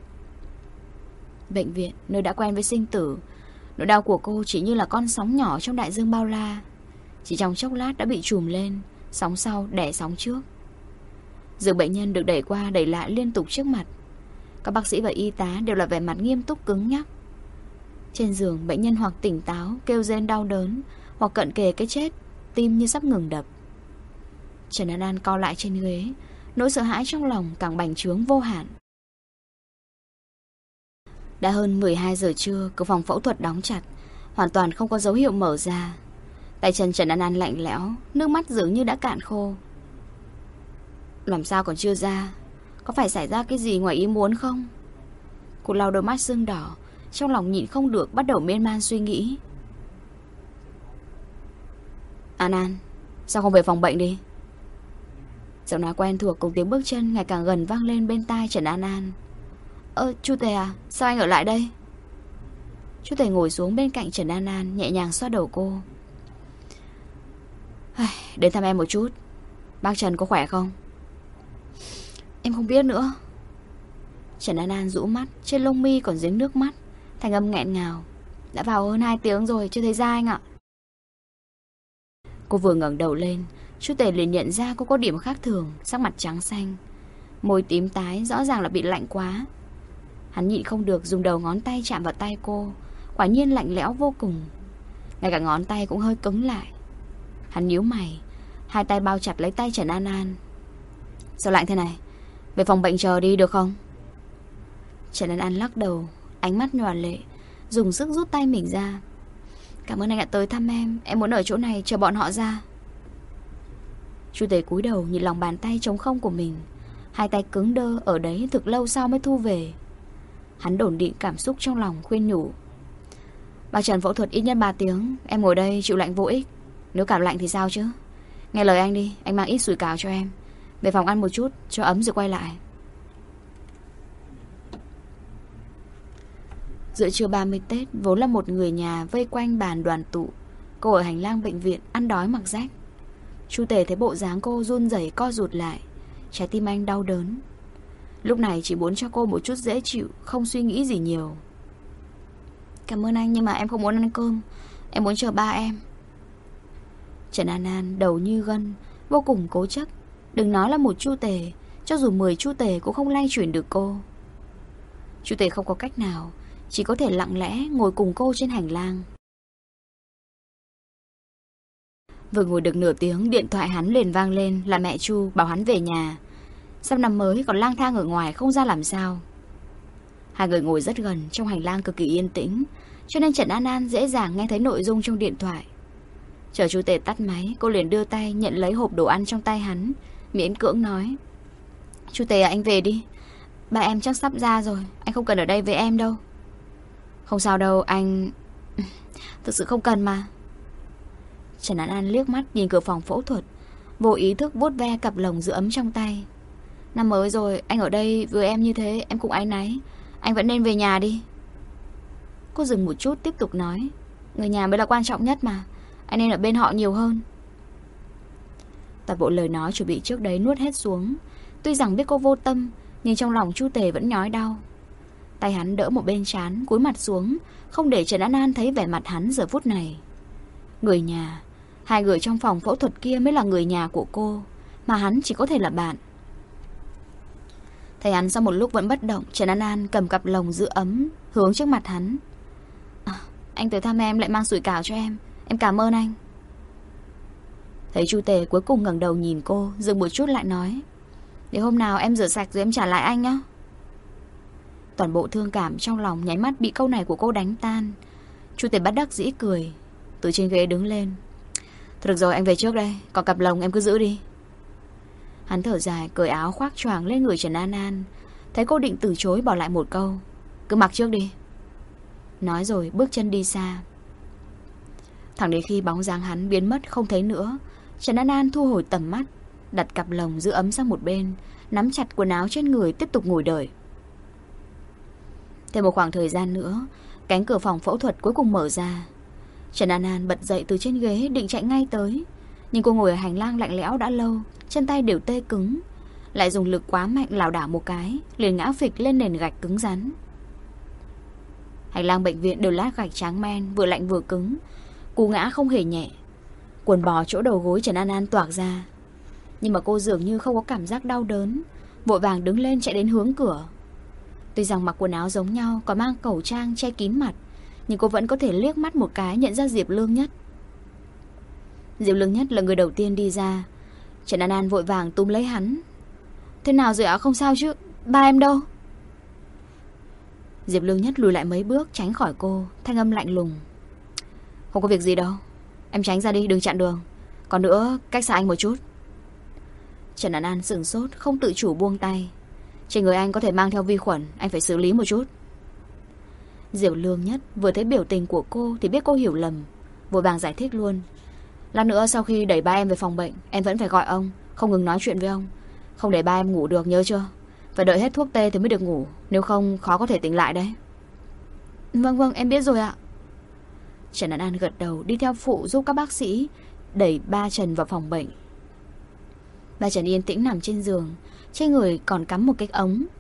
Bệnh viện, nơi đã quen với sinh tử, nỗi đau của cô chỉ như là con sóng nhỏ trong đại dương bao la. Chỉ trong chốc lát đã bị trùm lên, sóng sau đè sóng trước. Giường bệnh nhân được đẩy qua đẩy lại liên tục trước mặt. Các bác sĩ và y tá đều là vẻ mặt nghiêm túc cứng nhắc. Trên giường bệnh nhân hoặc tỉnh táo kêu rên đau đớn, hoặc cận kề cái chết, tim như sắp ngừng đập. Trần An An co lại trên ghế, nỗi sợ hãi trong lòng càng bành trướng vô hạn. Đã hơn 12 giờ trưa, cửa phòng phẫu thuật đóng chặt, hoàn toàn không có dấu hiệu mở ra. Tay chân Trần An An lạnh lẽo, nước mắt dường như đã cạn khô. Làm sao còn chưa ra? Có phải xảy ra cái gì ngoài ý muốn không? Cô lau đôi mắt sưng đỏ, trong lòng nhịn không được bắt đầu miên man suy nghĩ. An An, sao không về phòng bệnh đi? Giọng nói quen thuộc cùng tiếng bước chân ngày càng gần vang lên bên tai Trần An An. Chú Tề à, sao anh ở lại đây? Chú Tề ngồi xuống bên cạnh Trần An An, nhẹ nhàng xoa đầu cô. Đến thăm em một chút. Bác Trần có khỏe không? Em không biết nữa. Trần An An rũ mắt, trên lông mi còn dính nước mắt, thanh âm nghẹn ngào. Đã vào hơn 2 tiếng rồi, chưa thấy ra anh ạ. Cô vừa ngẩng đầu lên, chú Tề liền nhận ra cô có điểm khác thường, sắc mặt trắng xanh, môi tím tái, rõ ràng là bị lạnh quá. Hắn nhịn không được dùng đầu ngón tay chạm vào tay cô, quả nhiên lạnh lẽo vô cùng. Ngay cả ngón tay cũng hơi cứng lại. Hắn nhíu mày, hai tay bao chặt lấy tay Trần An An. Sao lạnh thế này? Về phòng bệnh chờ đi được không? Trần An An lắc đầu, ánh mắt nhòa lệ, dùng sức rút tay mình ra. Cảm ơn anh đã tới thăm em muốn ở chỗ này chờ bọn họ ra. Chu Tề cúi đầu nhìn lòng bàn tay trống không của mình, hai tay cứng đơ ở đấy thực lâu sau mới thu về. Hắn đổn định cảm xúc trong lòng, khuyên nhủ. Bác Trần phẫu thuật ít nhất 3 tiếng, em ngồi đây chịu lạnh vô ích. Nếu cảm lạnh thì sao chứ? Nghe lời anh đi, anh mang ít sủi cảo cho em. Về phòng ăn một chút cho ấm rồi quay lại. Giữa trưa 30 Tết, vốn là một người nhà vây quanh bàn đoàn tụ. Cô ở hành lang bệnh viện ăn đói mặc rách. Chu Tề thấy bộ dáng cô run rẩy co rụt lại, trái tim anh đau đớn. Lúc này chỉ muốn cho cô một chút dễ chịu, không suy nghĩ gì nhiều. Cảm ơn anh nhưng mà em không muốn ăn cơm, em muốn chờ ba em. Trần An An đầu như gân, vô cùng cố chấp. Đừng nói là một Chu Tề, cho dù 10 Chu Tề cũng không lay chuyển được cô. Chu Tề không có cách nào, chỉ có thể lặng lẽ ngồi cùng cô trên hành lang. Vừa ngồi được nửa tiếng, điện thoại hắn liền vang lên, là mẹ Chu bảo hắn về nhà. Sắp năm mới còn lang thang ở ngoài không ra làm sao. Hai người ngồi rất gần, trong hành lang cực kỳ yên tĩnh, cho nên Trần An An dễ dàng nghe thấy nội dung trong điện thoại. Chờ Chu Tề tắt máy, cô liền đưa tay nhận lấy hộp đồ ăn trong tay hắn, miễn cưỡng nói. Chu Tề à, anh về đi, ba em chắc sắp ra rồi, anh không cần ở đây với em đâu. Không sao đâu anh. Thực sự không cần mà. Trần An An liếc mắt nhìn cửa phòng phẫu thuật, vô ý thức vuốt ve cặp lồng giữ ấm trong tay. Năm mới rồi, anh ở đây với em như thế, em cũng áy náy. Anh vẫn nên về nhà đi. Cô dừng một chút tiếp tục nói. Người nhà mới là quan trọng nhất mà, anh nên ở bên họ nhiều hơn. Toàn bộ lời nói chuẩn bị trước đấy nuốt hết xuống. Tuy rằng biết cô vô tâm, nhưng trong lòng Chu Tề vẫn nhói đau. Tay hắn đỡ một bên trán, cúi mặt xuống, không để Trần An An thấy vẻ mặt hắn giờ phút này. Người nhà, hai người trong phòng phẫu thuật kia mới là người nhà của cô, mà hắn chỉ có thể là bạn. Thấy hắn sau một lúc vẫn bất động, Trần An An cầm cặp lồng giữ ấm hướng trước mặt hắn. Anh tới thăm em lại mang sủi cảo cho em cảm ơn anh. Thấy Chu Tề cuối cùng ngẩng đầu nhìn cô, dừng một chút lại nói. Để hôm nào em rửa sạch rồi em trả lại anh nhé. Toàn bộ thương cảm trong lòng nháy mắt bị câu này của cô đánh tan. Chu Tề bất đắc dĩ cười, từ trên ghế đứng lên. Thôi được rồi, anh về trước đây, còn cặp lồng em cứ giữ đi. Hắn thở dài, cởi áo khoác choàng lên người Trần An An. Thấy cô định từ chối, bỏ lại một câu. Cứ mặc trước đi. Nói rồi bước chân đi xa. Thẳng đến khi bóng dáng hắn biến mất không thấy nữa, Trần An An thu hồi tầm mắt, đặt cặp lồng giữ ấm sang một bên, nắm chặt quần áo trên người tiếp tục ngồi đợi. Thêm một khoảng thời gian nữa, cánh cửa phòng phẫu thuật cuối cùng mở ra. Trần An An bật dậy từ trên ghế định chạy ngay tới, nhưng cô ngồi ở hành lang lạnh lẽo đã lâu, chân tay đều tê cứng, lại dùng lực quá mạnh lảo đảo một cái, liền ngã phịch lên nền gạch cứng rắn. Hành lang bệnh viện đều lát gạch tráng men, vừa lạnh vừa cứng, cú ngã không hề nhẹ. Quần bò chỗ đầu gối Trần An An toạc ra, nhưng mà cô dường như không có cảm giác đau đớn, vội vàng đứng lên chạy đến hướng cửa. Tuy rằng mặc quần áo giống nhau, còn mang khẩu trang che kín mặt, nhưng cô vẫn có thể liếc mắt một cái nhận ra Diệp Lương Nhất. Diệp Lương Nhất là người đầu tiên đi ra. Trần An An vội vàng túm lấy hắn. Thế nào rồi ạ, không sao chứ? Ba em đâu? Diệp Lương Nhất lùi lại mấy bước tránh khỏi cô, thanh âm lạnh lùng. Không có việc gì đâu, em tránh ra đi, đừng chặn đường. Còn nữa, cách xa anh một chút. Trần An An sửng sốt, không tự chủ buông tay. Trên người anh có thể mang theo vi khuẩn, anh phải xử lý một chút. Diệp Lương Nhất vừa thấy biểu tình của cô thì biết cô hiểu lầm, vội vàng giải thích luôn. Lát nữa sau khi đẩy ba em về phòng bệnh, em vẫn phải gọi ông, không ngừng nói chuyện với ông. Không để ba em ngủ được, nhớ chưa? Phải đợi hết thuốc tê thì mới được ngủ, nếu không khó có thể tỉnh lại đấy. Vâng, em biết rồi ạ. Trần An An gật đầu, đi theo phụ giúp các bác sĩ đẩy ba Trần vào phòng bệnh. Ba Trần yên tĩnh nằm trên giường, trên người còn cắm một cái ống.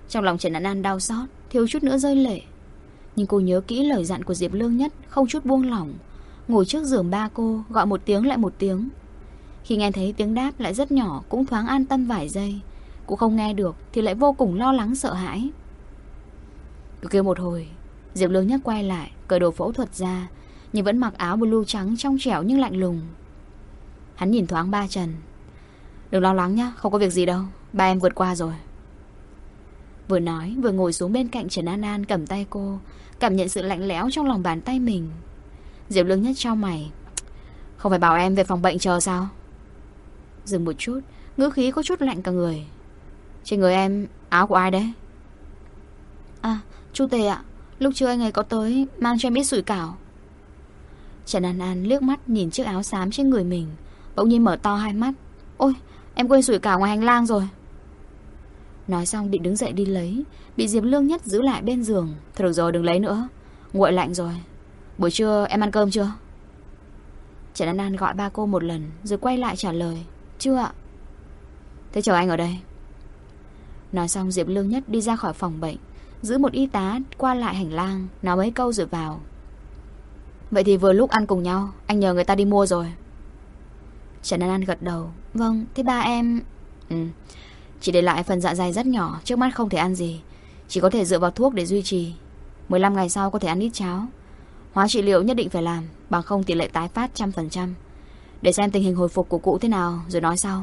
Trong lòng Trần An An đau xót, thiếu chút nữa rơi lệ. Nhưng cô nhớ kỹ lời dặn của Diệp Lương Nhất, không chút buông lỏng. Ngồi trước giường ba cô, gọi một tiếng lại một tiếng. Khi nghe thấy tiếng đáp lại rất nhỏ, cũng thoáng an tâm vài giây. Cô không nghe được thì lại vô cùng lo lắng sợ hãi. Cứ kêu một hồi, Diệp Lương Nhất quay lại, cởi đồ phẫu thuật ra, nhưng vẫn mặc áo blue trắng trong trẻo nhưng lạnh lùng. Hắn nhìn thoáng ba Trần. Đừng lo lắng nhá, không có việc gì đâu, ba em vượt qua rồi. Vừa nói vừa ngồi xuống bên cạnh Trần An An, cầm tay cô, cảm nhận sự lạnh lẽo trong lòng bàn tay mình. Diệp Lương Nhất chau mày. Không phải bảo em về phòng bệnh chờ sao? Dừng một chút, ngữ khí có chút lạnh cả người. Trên người em áo của ai đấy? À, chú Tề ạ. Lúc trưa anh ấy có tới mang cho em ít sủi cảo. Trần An An liếc mắt nhìn chiếc áo xám trên người mình, bỗng nhiên mở to hai mắt. Ôi, em quên sủi cảo ngoài hành lang rồi. Nói xong định đứng dậy đi lấy, bị Diệp Lương Nhất giữ lại bên giường. Thôi được rồi, đừng lấy nữa, nguội lạnh rồi. Buổi trưa em ăn cơm chưa? Trần An An gọi ba cô một lần rồi quay lại trả lời. Chưa ạ. Thế chờ anh ở đây. Nói xong Diệp Lương Nhất đi ra khỏi phòng bệnh, giữ một y tá qua lại hành lang, nói mấy câu rồi vào. Vậy thì vừa lúc ăn cùng nhau, anh nhờ người ta đi mua rồi. Trần An An gật đầu. Vâng, thế ba em... Chỉ để lại phần dạ dày rất nhỏ, trước mắt không thể ăn gì, chỉ có thể dựa vào thuốc để duy trì. 15 ngày sau có thể ăn ít cháo. Hóa trị liệu nhất định phải làm, bằng không tỷ lệ tái phát 100%. Để xem tình hình hồi phục của cụ thế nào rồi nói sau.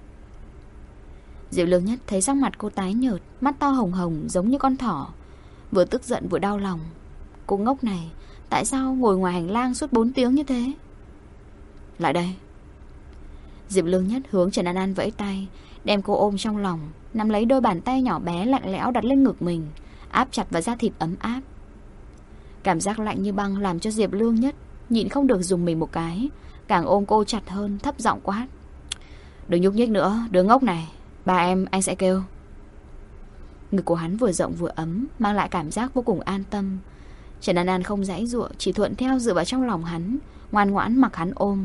Diệp Lương Nhất thấy sắc mặt cô tái nhợt, mắt to hồng hồng giống như con thỏ, vừa tức giận vừa đau lòng. Cô ngốc này, tại sao ngồi ngoài hành lang suốt 4 tiếng như thế? Lại đây. Diệp Lương Nhất hướng Trần An An vẫy tay, đem cô ôm trong lòng, nắm lấy đôi bàn tay nhỏ bé lạnh lẽo đặt lên ngực mình, áp chặt vào da thịt ấm áp. Cảm giác lạnh như băng làm cho Diệp Lương Nhất nhịn không được dùng mình một cái, càng ôm cô chặt hơn, thấp giọng quát. Đừng nhúc nhích nữa, đứa ngốc này. Ba em, anh sẽ kêu. Ngực của hắn vừa rộng vừa ấm, mang lại cảm giác vô cùng an tâm. Trần An An không giãy giụa, chỉ thuận theo dựa vào trong lòng hắn, ngoan ngoãn mặc hắn ôm.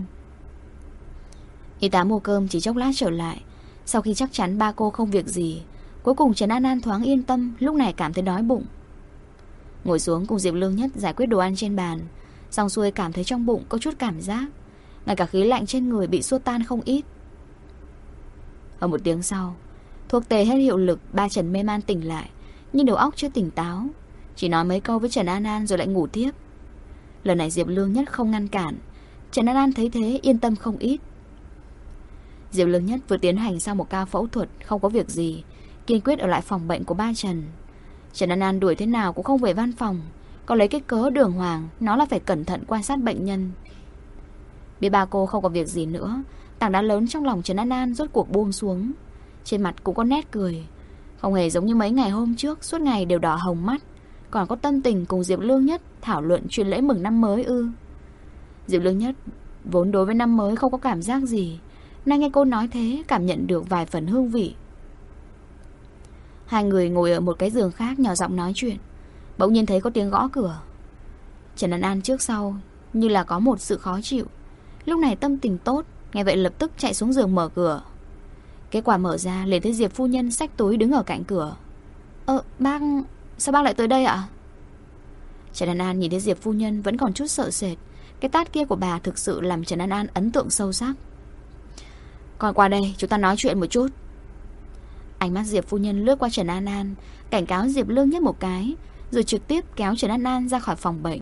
Y tá mua cơm chỉ chốc lát trở lại. Sau khi chắc chắn ba cô không việc gì, cuối cùng Trần An An thoáng yên tâm, lúc này cảm thấy đói bụng. Ngồi xuống cùng Diệp Lương Nhất giải quyết đồ ăn trên bàn, xong xuôi cảm thấy trong bụng có chút cảm giác, ngay cả khí lạnh trên người bị xua tan không ít. Ở một tiếng sau, thuốc tê hết hiệu lực, ba Trần mê man tỉnh lại, nhưng đầu óc chưa tỉnh táo, chỉ nói mấy câu với Trần An An rồi lại ngủ tiếp. Lần này Diệp Lương Nhất không ngăn cản, Trần An An thấy thế yên tâm không ít. Diệp Lương Nhất vừa tiến hành xong một ca phẫu thuật, không có việc gì, kiên quyết ở lại phòng bệnh của ba Trần. Trần An An đuổi thế nào cũng không về văn phòng, còn lấy cái cớ đường hoàng, nó là phải cẩn thận quan sát bệnh nhân. Biết ba cô không có việc gì nữa, tảng đá lớn trong lòng Trần An An rốt cuộc buông xuống. Trên mặt cũng có nét cười, không hề giống như mấy ngày hôm trước suốt ngày đều đỏ hồng mắt, còn có tâm tình cùng Diệp Lương Nhất thảo luận chuyện lễ mừng năm mới ư. Diệp Lương Nhất vốn đối với năm mới không có cảm giác gì, nay nghe cô nói thế cảm nhận được vài phần hương vị. Hai người ngồi ở một cái giường khác nhỏ giọng nói chuyện, bỗng nhiên thấy có tiếng gõ cửa. Trần An An trước sau như là có một sự khó chịu, lúc này tâm tình tốt, nghe vậy lập tức chạy xuống giường mở cửa. Kết quả mở ra liền thấy Diệp phu nhân xách túi đứng ở cạnh cửa. Bác, sao bác lại tới đây ạ? Trần An An nhìn thấy Diệp phu nhân vẫn còn chút sợ sệt, cái tát kia của bà thực sự làm Trần An An ấn tượng sâu sắc. Con qua đây, chúng ta nói chuyện một chút. Ánh mắt Diệp phu nhân lướt qua Trần An An, cảnh cáo Diệp Lương Nhất một cái, rồi trực tiếp kéo Trần An An ra khỏi phòng bệnh.